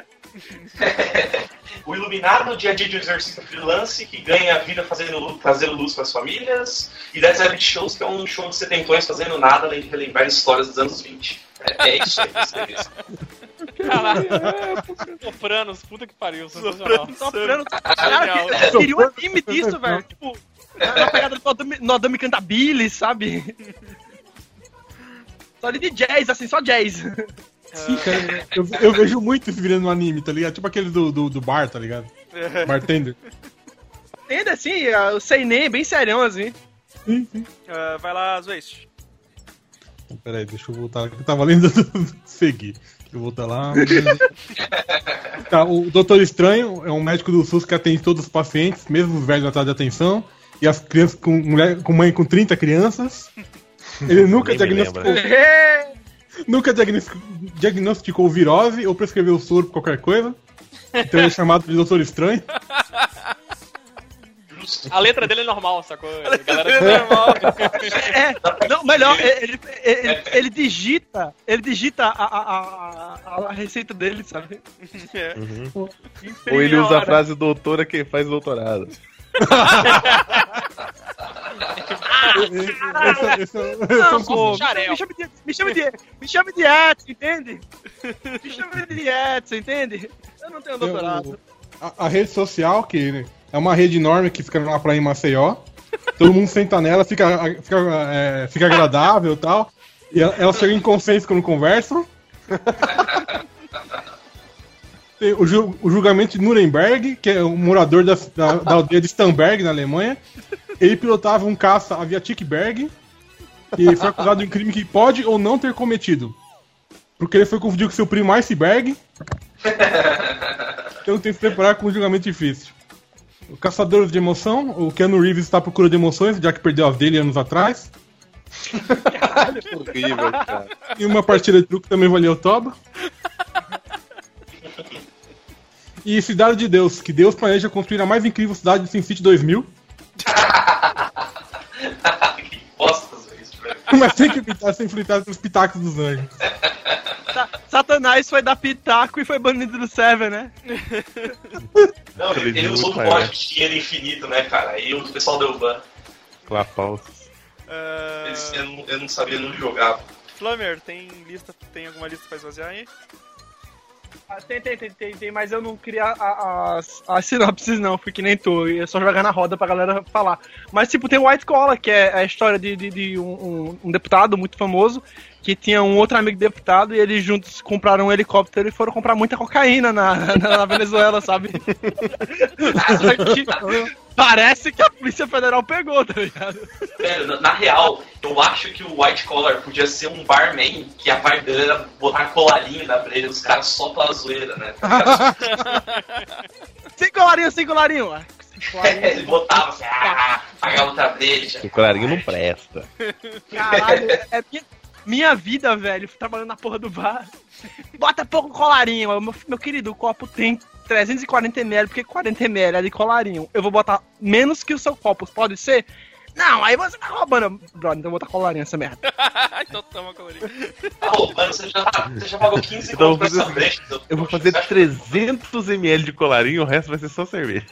O Iluminado no dia a dia de um exercício freelance que ganha a vida fazendo luz, trazendo luz para as famílias. E Dead Rabbit Shows, que é um show de setentões fazendo nada além de relembrar histórias dos anos vinte. É, é isso aí, isso aí. Isso aí. Caralho! Sopranos, puta que pariu, sensacional. Soprano. Cara, eu eu queria um anime disso, velho. Tipo, na na pegada do Nodame- Nodame Cantabile, sabe? Só ali de jazz, assim, só jazz. Sim, cara, eu, eu vejo muito isso virando um anime, tá ligado? Tipo aquele do, do, do bar, tá ligado? Bartender. Ainda assim, o Seinen é bem serião, assim. Sim, sim. Uh, vai lá, Zwist. Pera aí, deixa eu voltar aqui. Eu tava lendo do Segui. Deixa eu voltar lá. Tá, o Doutor Estranho é um médico do SUS que atende todos os pacientes, mesmo os velhos atrás de atenção. E as crianças com, mulher, com mãe com trinta crianças. Ele nunca Nem me diagnosticou, É. nunca diagnosticou, diagnosticou virose ou prescreveu soro pra qualquer coisa. Então ele é chamado de Doutor Estranho. A letra dele é normal, sacou? A galera É normal. É, não, melhor, ele, ele, ele, ele digita, ele digita a, a, a, a receita dele, sabe? É. Uhum. Ou ele usa a frase doutora quem faz doutorado. Esse, esse, é- esse é Não, um pô, me Xarel. chame de, me chame de, me chame de Edson, entende? Me chame de Edson, entende? Eu não tenho doutorado. A, a rede social, que é uma rede enorme que fica na praia em Maceió. todo mundo senta nela, fica, fica, é, fica agradável e tal. E elas chegam em consenso quando conversam. Tem o, ju, o julgamento de Nuremberg, que é um morador da, da, da aldeia de Stamberg, na Alemanha. Ele pilotava um caça Aviatik Berg e foi acusado de um crime que pode ou não ter cometido. Porque ele foi confundido com seu primo Iceberg. Então tem que se preparar com um julgamento difícil. O Caçadores de Emoção, o Keanu Reeves está à procura de emoções, já que perdeu as dele anos atrás. Caralho, horrível, cara. E uma partida de truque também valeu o toba. E Cidade de Deus, que Deus planeja construir a mais incrível cidade de SimCity dois mil. Que bosta isso, velho. Mas tem que evitar ser influenciado pelos pitacos dos anjos. Satanás foi dar pitaco e foi banido do server, né? Não, ele, ele usou o mod de dinheiro infinito, né, cara? Aí o pessoal deu ban. Clapaus. Uh... Eu, não, eu não sabia, não jogava. Flamer, tem lista, tem alguma lista pra esvaziar aí? Ah, tem, tem, tem, tem, tem, mas eu não queria as, as sinopses não, fui que nem tu, eu só jogar na roda pra galera falar. Mas tipo, tem o White Collar, que é a história de, de, de um, um, um deputado muito famoso, que tinha um outro amigo deputado e eles juntos compraram um helicóptero e foram comprar muita cocaína na, na, na Venezuela, sabe? que, parece que a Polícia Federal pegou, tá ligado? Velho, na, na real, eu acho que o White Collar podia ser um barman que a vibe dele era botar colarinho na breja dos caras só pela zoeira, né? Sem colarinho, sem colarinho. Ah, sem colarinho. Ele botava assim, ah, pagava outra breja. O colarinho não presta. Caralho, é minha, minha vida, velho, trabalhando na porra do bar. Bota pouco colarinho, meu, meu querido, o copo tem trezentos e quarenta mililitros, porque quarenta mililitros é de colarinho. Eu vou botar menos que o seu copo, pode ser? Não, aí você tá roubando. Brother, então eu vou botar colarinho essa merda. Então toma colarinho. Tá roubando, você já, você já pagou quinze Então eu conto vou pra fazer, essa breja. eu vou fazer trezentos mililitros de colarinho, o resto vai ser só cerveja.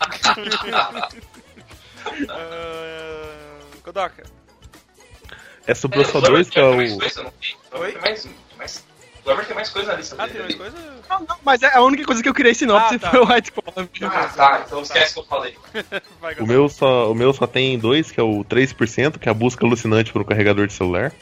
uh, Kodoka. É sobre o Só dois, que é o... Oi? Tem mais, mais... O Weber tem mais coisa na lista Ah, dele. tem mais coisa? Não, não, mas é a única coisa que eu criei sinopse Ah, tá. foi o White Collar. Ah, tá. Então esquece que eu falei. Vai, O meu, só, o meu só tem dois, que é o três por cento, que é a busca alucinante por um carregador de celular.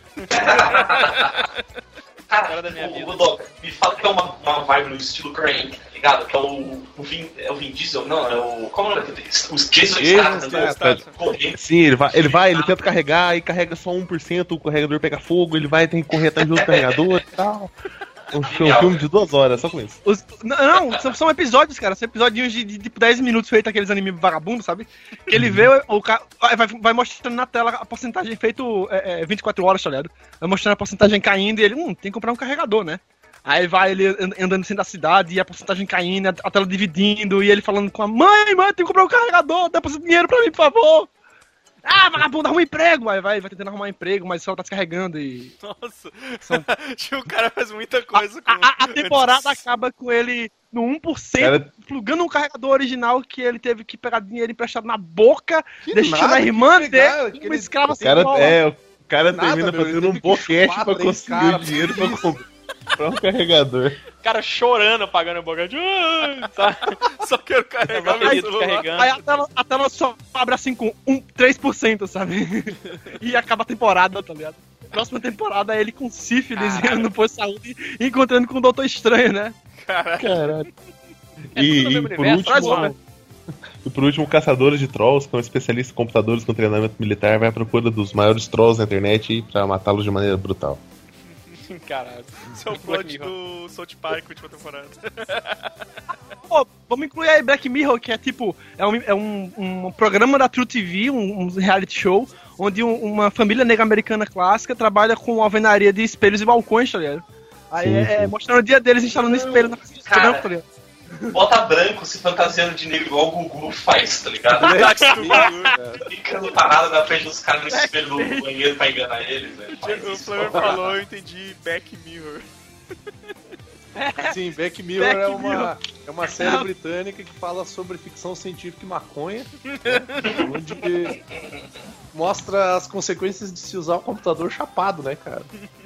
Cara, da minha o, vida. o Doc, me fala que é uma, uma vibe no estilo Crank, tá ligado? Que é o, o, Vin, é o Vin Diesel, não, é o... Como é o nome dele? Os Jason Jason Statham, Statham. correndo. Sim, ele vai, ele vai, ele tenta carregar e carrega só um por cento, o carregador pega fogo, ele vai, tem que correr atrás do outro carregador e tal. Um, um filme de duas horas, só com isso. Os, não, não são, são episódios, cara. São episódios de, de tipo dez minutos feitos aqueles animes vagabundos, sabe? Que ele vê o cara. Vai, vai mostrando na tela a porcentagem feito é, é, vinte e quatro horas, tá ligado? Vai mostrando a porcentagem caindo e ele, hum, tem que comprar um carregador, né? Aí vai ele andando assim da cidade e a porcentagem caindo, a tela dividindo e ele falando com a mãe, mãe, tem que comprar um carregador, dá dinheiro pra mim, por favor. Ah, vagabundo, arruma um emprego! Aí vai, vai tentando arrumar um emprego, mas só tá descarregando e... Nossa, São... o cara faz muita coisa com... A, a, a temporada acaba com ele no um por cento, Cara... plugando um carregador original que ele teve que pegar dinheiro emprestado na boca, Que deixando nada, a irmã que pegar, dele, aquele- uma escrava O cara, sem é, o cara Nada, termina meu, ele fazendo um teve que boquete chupar pra três conseguir caras o dinheiro pra pra comprar um carregador. O cara chorando, pagando o boca de... "Ah", sabe? Só quero carregar meu Bateria celular. descarregando. Aí a tela, a tela só abre assim com um, três por cento, sabe? E acaba a temporada, tá ligado? Próxima temporada é ele com sífilis no posto de saúde e encontrando com o Doutor Estranho, né? Caralho. É E, tudo no e mesmo por universo, traz último, uma. e por último, Caçadores de Trolls, que é um especialista em computadores com treinamento militar, vai à procura dos maiores trolls na internet pra matá-los de maneira brutal. Caralho. Esse é o plot do South Park, última temporada. Pô, vamos incluir aí Black Mirror, que é tipo, é um, é um, um programa da True T V, um, um reality show, onde um, uma família negra americana clássica trabalha com alvenaria de espelhos e balcões, tá ligado? Aí Sim, é, sim. mostrando o dia deles instalando espelho na casa de Cara. branco, tá ligado? Bota branco se fantasiando de negro igual o Gugu faz, tá ligado? Ficando parado na frente dos caras no espelho do banheiro pra enganar eles, velho. Faz O isso. Flamer falou, eu entendi Back Mirror. Sim, Back Mirror, Back é, uma, Mirror. é uma série britânica que fala sobre ficção científica e maconha, né? Onde mostra as consequências de se usar o computador chapado, né, cara?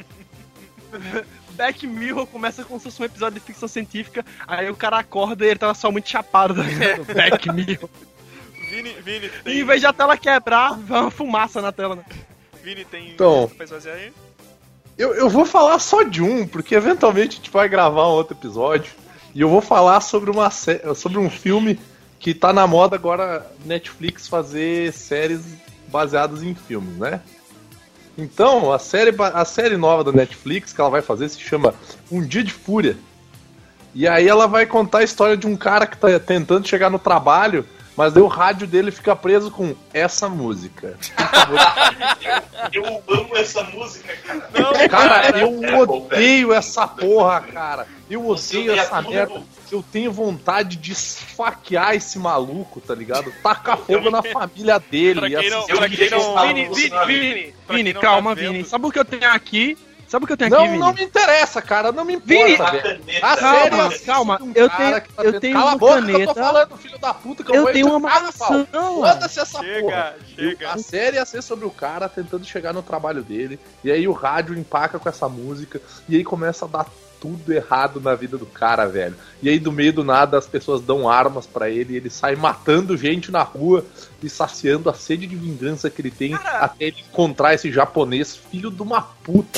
Black Mirror começa como se fosse um episódio de ficção científica, aí o cara acorda e ele tava só muito chapado, tá ligado? Black Mirror. Vini, Vini, E tem... em vez de a tela quebrar, vai uma fumaça na tela, né? Vini, tem... Então. Pra fazer aí? Eu, eu vou falar só de um, porque eventualmente a gente vai gravar um outro episódio. E eu vou falar sobre, uma sé- sobre um filme que tá na moda agora, Netflix, fazer séries baseadas em filmes, né? Então, a série, ba- a série nova da Netflix que ela vai fazer se chama Um Dia de Fúria. E aí ela vai contar a história de um cara que tá tentando chegar no trabalho, mas daí o rádio dele fica preso com essa música. Eu amo essa música, cara. Não, Cara, eu É, odeio essa porra, cara. Eu Você odeio odeia essa tudo. merda. Eu tenho vontade de esfaquear esse maluco, tá ligado? Tacar fogo na família dele. Pra quem e não- assistir- Eu pra quem não- detestava Vini, o Vini, Bolsonaro. Vini, Pra Vini, quem não calma, tá vendo- Vini. Sabe o que eu tenho aqui? Sabe o que eu tenho aqui, Não, Vini? não me interessa, cara. Não me importa, Vini, velho. caneta. A Calma, série é calma. sobre um Eu cara tenho- que tá eu tentando- tenho Cala uma a boca que eu caneta. tô falando, filho da puta, que eu, Eu vou tenho uma editar, maçã. pau. Foda-se essa Chega, porra. chega. A série ia ser sobre o cara tentando chegar no trabalho dele. E aí o rádio empaca com essa música. E aí começa a dar tudo errado na vida do cara, velho. E aí do meio do nada as pessoas dão armas pra ele. E ele sai matando gente na rua e saciando a sede de vingança que ele tem até ele encontrar esse japonês filho de uma puta.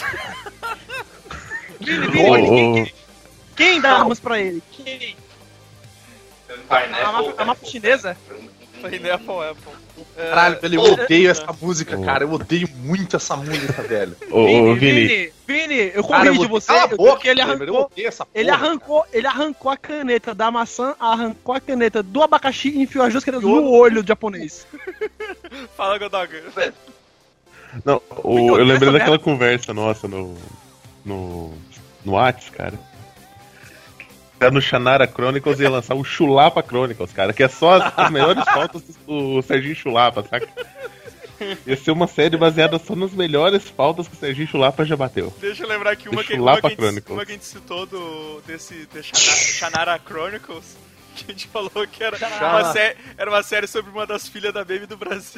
Vini, Ô, Vini, quem, ô, quem- quem dá armas pra ele? Quem? Pineapple, A máfia, a máfia chinesa? Pineapple Apple. É, Caralho, velho, eu Ô, odeio essa música, ô. cara. Eu odeio muito essa música, velho. ô, ô, Vini. Vini, Vini, eu Cara, eu corrijo odeio- você, Cala a boca, porque ele Kleber, eu arrancou, odeio essa ele porra, arrancou, ele arrancou a caneta da maçã, arrancou a caneta do abacaxi e enfiou as duas canetas no olho do japonês. Fala, Godog. Não, o- Então, eu lembrei essa daquela conversa nossa no. no. no Whats, cara. Era no Shannara Chronicles ia lançar o Chulapa Chronicles, cara, que é só as, as melhores faltas do Serginho Chulapa, saca? Ia ser uma série baseada só nas melhores faltas que o Serginho Chulapa já bateu. Deixa eu lembrar aqui uma Deixa que, eu uma lá que, pra a gente, Chronicles. uma que a gente citou do, desse de Shana- Shannara Chronicles, que a gente falou que era uma, sé- era uma série sobre uma das filhas da Baby do Brasil.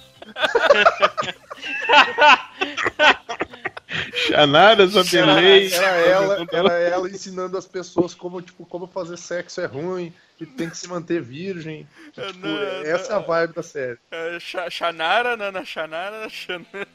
Shannara, Zabelei. Era ela, era ela ensinando as pessoas como, tipo, como fazer sexo é ruim e tem que se manter virgem. E, É, tipo, não, essa é a vibe da série. É, Sh- Shannara, Nana Shannara, Shannara.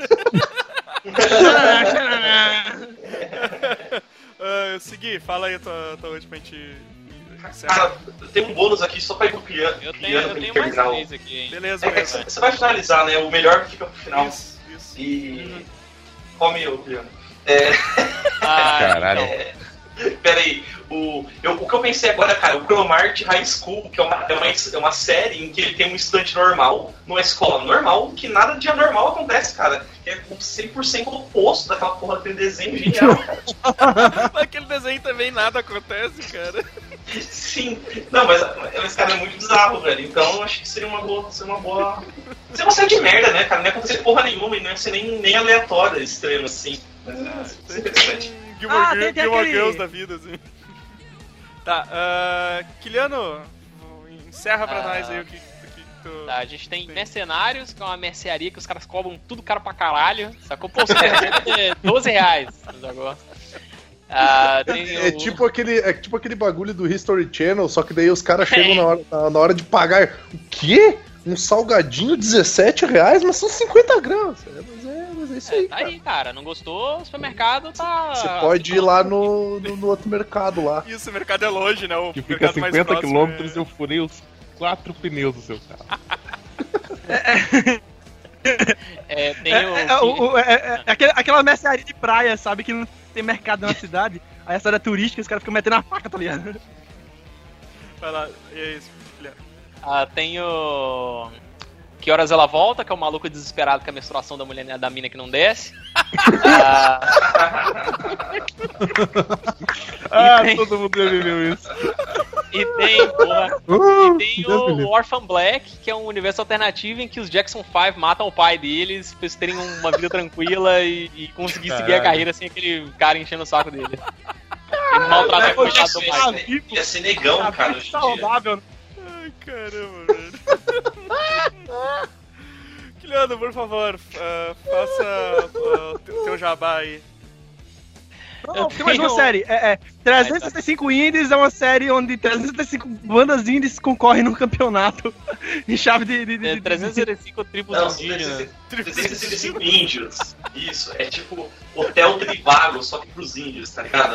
Ah, Segui, fala aí a tua, tua última, a gente encerra. Cara, tem um bônus aqui só pra ir pro piano, Eu tenho, piano eu pra tenho terminar mais o- três aqui, hein? Beleza, É que beleza. você vai finalizar, né? O melhor fica pro final. Isso, isso. E. Come o piano. É. Ah, Caralho. então, Pera aí, o, eu, o que eu pensei agora, cara, o Chromart High School, que é uma, é, uma, é uma série em que ele tem um estudante normal, numa escola normal, que nada de anormal acontece, cara. É cem por cento oposto daquela porra daquele desenho genial, cara. Naquele desenho também nada acontece, cara. Sim, não, mas esse cara é muito bizarro, velho. Então eu acho que seria uma boa. Seria uma boa. Seria uma série de merda, né, cara? Não ia acontecer porra nenhuma e não ia ser nem, nem aleatória, extremo assim. Mas é, seria interessante. Gilmore, Ah, Girl- tem- tem Gilmore aquele- Girls da vida, assim. Tá, uh, Kiliano, encerra pra Ah. nós aí o que, o que tu... tá, a gente tem Mercenários, que é uma mercearia que os caras cobram tudo caro pra caralho. Sacou? Pô, os caras é doze reais o negócio. Ah, tem É o- tipo, aquele, é tipo aquele bagulho do History Channel, só que daí os caras chegam na hora, na, na hora de pagar. O quê? Um salgadinho dezessete reais? Mas são cinquenta gramas. É, mas, é, mas é isso É, aí, tá cara. aí, cara. Não gostou? O supermercado tá. Você pode ir lá no, no, no outro mercado lá. Isso, o mercado é longe, né? O Que fica a mercado mais cinquenta próximo quilômetros é- eu furei os quatro pneus do seu carro. É, tem É, o. é, o- o- é, é, é aquele- aquela mercearia de praia, sabe? Que não tem mercado na cidade. Aí essa área turística, os caras ficam metendo a faca, tá ligado? Vai lá, e é isso, Kiliano. Ah, tem o. Que Horas Ela Volta, que é o maluco desesperado com a menstruação da mulher da mina que não desce. Ah, Ah, tem- todo mundo já viveu isso. e tem, porra, Uh, e tem Deus me o livre. Orphan Black, que é um universo alternativo em que os Jackson five matam o pai deles pra eles terem uma vida tranquila e, e conseguir seguir a Caralho. carreira sem aquele cara enchendo o saco dele. Ele maltrata o coitado do Ia pai. ser- Ia ser negão, Tá cara, muito hoje em dia. saudável, né? Ai, caramba, velho. Kiliano, por favor, uh, faça uh, teu, teu jabá aí. Não, tem mais uma série. É, é trezentos e sessenta e cinco Indies é uma série onde trezentas e sessenta e cinco bandas indies concorrem no campeonato em chave de... de, de, É, de trezentos e sessenta e cinco tribos Não, indígenas. trezentos e sessenta e cinco índios. Isso, é tipo Hotel Trivago, só que pros índios, tá ligado?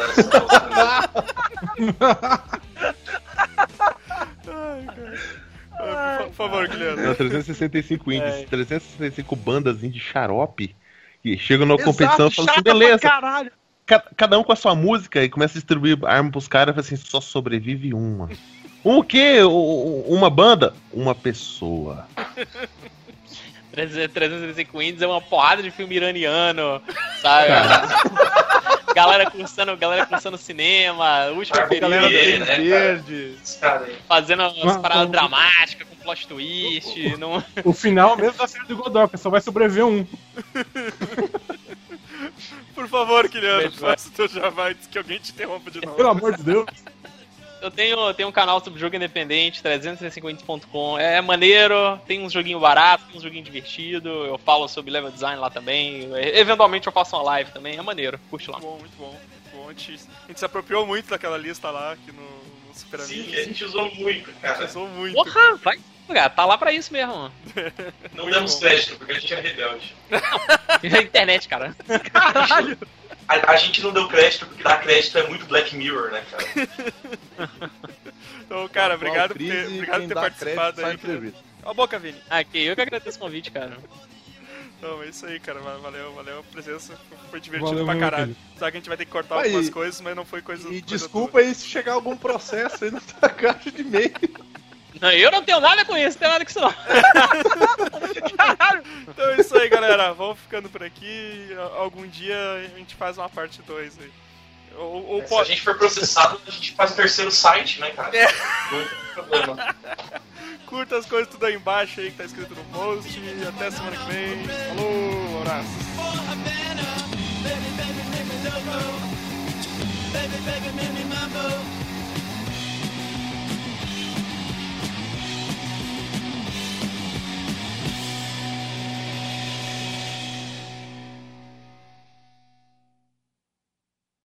Ai, cara. Ah, por, por favor, Guilherme. Não, trezentos e sessenta e cinco indies, É. trezentas e sessenta e cinco bandas de xarope que chegam numa Exato, competição e falam assim, chata pra beleza, caralho. ca- cada um com a sua música e começa a distribuir arma pros caras e fala assim, só sobrevive uma. Um o quê? U- u- Uma banda? Uma pessoa. trezentos e sessenta e cinco Indies é uma porrada de filme iraniano, sabe? galera cursando, galera cursando cinema, último Ah, período, galera aí, do né, Verde. Esse cara aí. fazendo umas Ah, paradas ah, dramáticas, com plot twist, não... O final mesmo da série do Godot, só vai sobreviver um. Por favor, Guilherme, faça o teu jabá antes que alguém te interrompa de novo. Pelo amor de Deus. Eu tenho, tenho um canal sobre jogo independente, trezentos e sessenta e cinco indies ponto com. É maneiro, tem uns joguinhos baratos, tem uns joguinhos divertidos. Eu falo sobre level design lá também. Eventualmente eu faço uma live também, é maneiro, curte lá. Muito bom, muito bom. Muito bom. A, gente, a gente se apropriou muito daquela lista lá aqui no, no Super Sim, Amigos. a gente usou muito, A cara. gente usou muito. Porra, vai, cara, tá lá pra isso mesmo, mano. Não Muito demos bom. crédito, porque a gente é rebelde. Na internet, cara. Caralho. A, a gente não deu crédito porque dar crédito é muito Black Mirror, né, cara? Então, cara, obrigado por ter, Crise, obrigado por quem ter dá participado crédito sai aí. entrevista. Cala a boca, Vini. Aqui, eu que agradeço o convite, cara. Então, é isso aí, cara. Valeu, valeu a presença. Foi divertido Valeu pra mesmo, caralho. querido. Sabe que a gente vai ter que cortar Aí, algumas coisas, mas não foi coisa. E coisa desculpa aí se chegar algum processo aí na tua caixa de e-mail. Não, eu não tenho nada com isso, não tenho nada com isso não. toda. Então é isso aí, galera. Vamos ficando por aqui. Algum dia a gente faz uma parte dois aí. Ou, ou Se a pode. gente for processado, a gente faz o terceiro site, né, cara? É. Não tem problema. Curta as coisas tudo aí embaixo aí que tá escrito no post. E até semana que vem. Falou, um abraço. Baby, baby, make me mambo.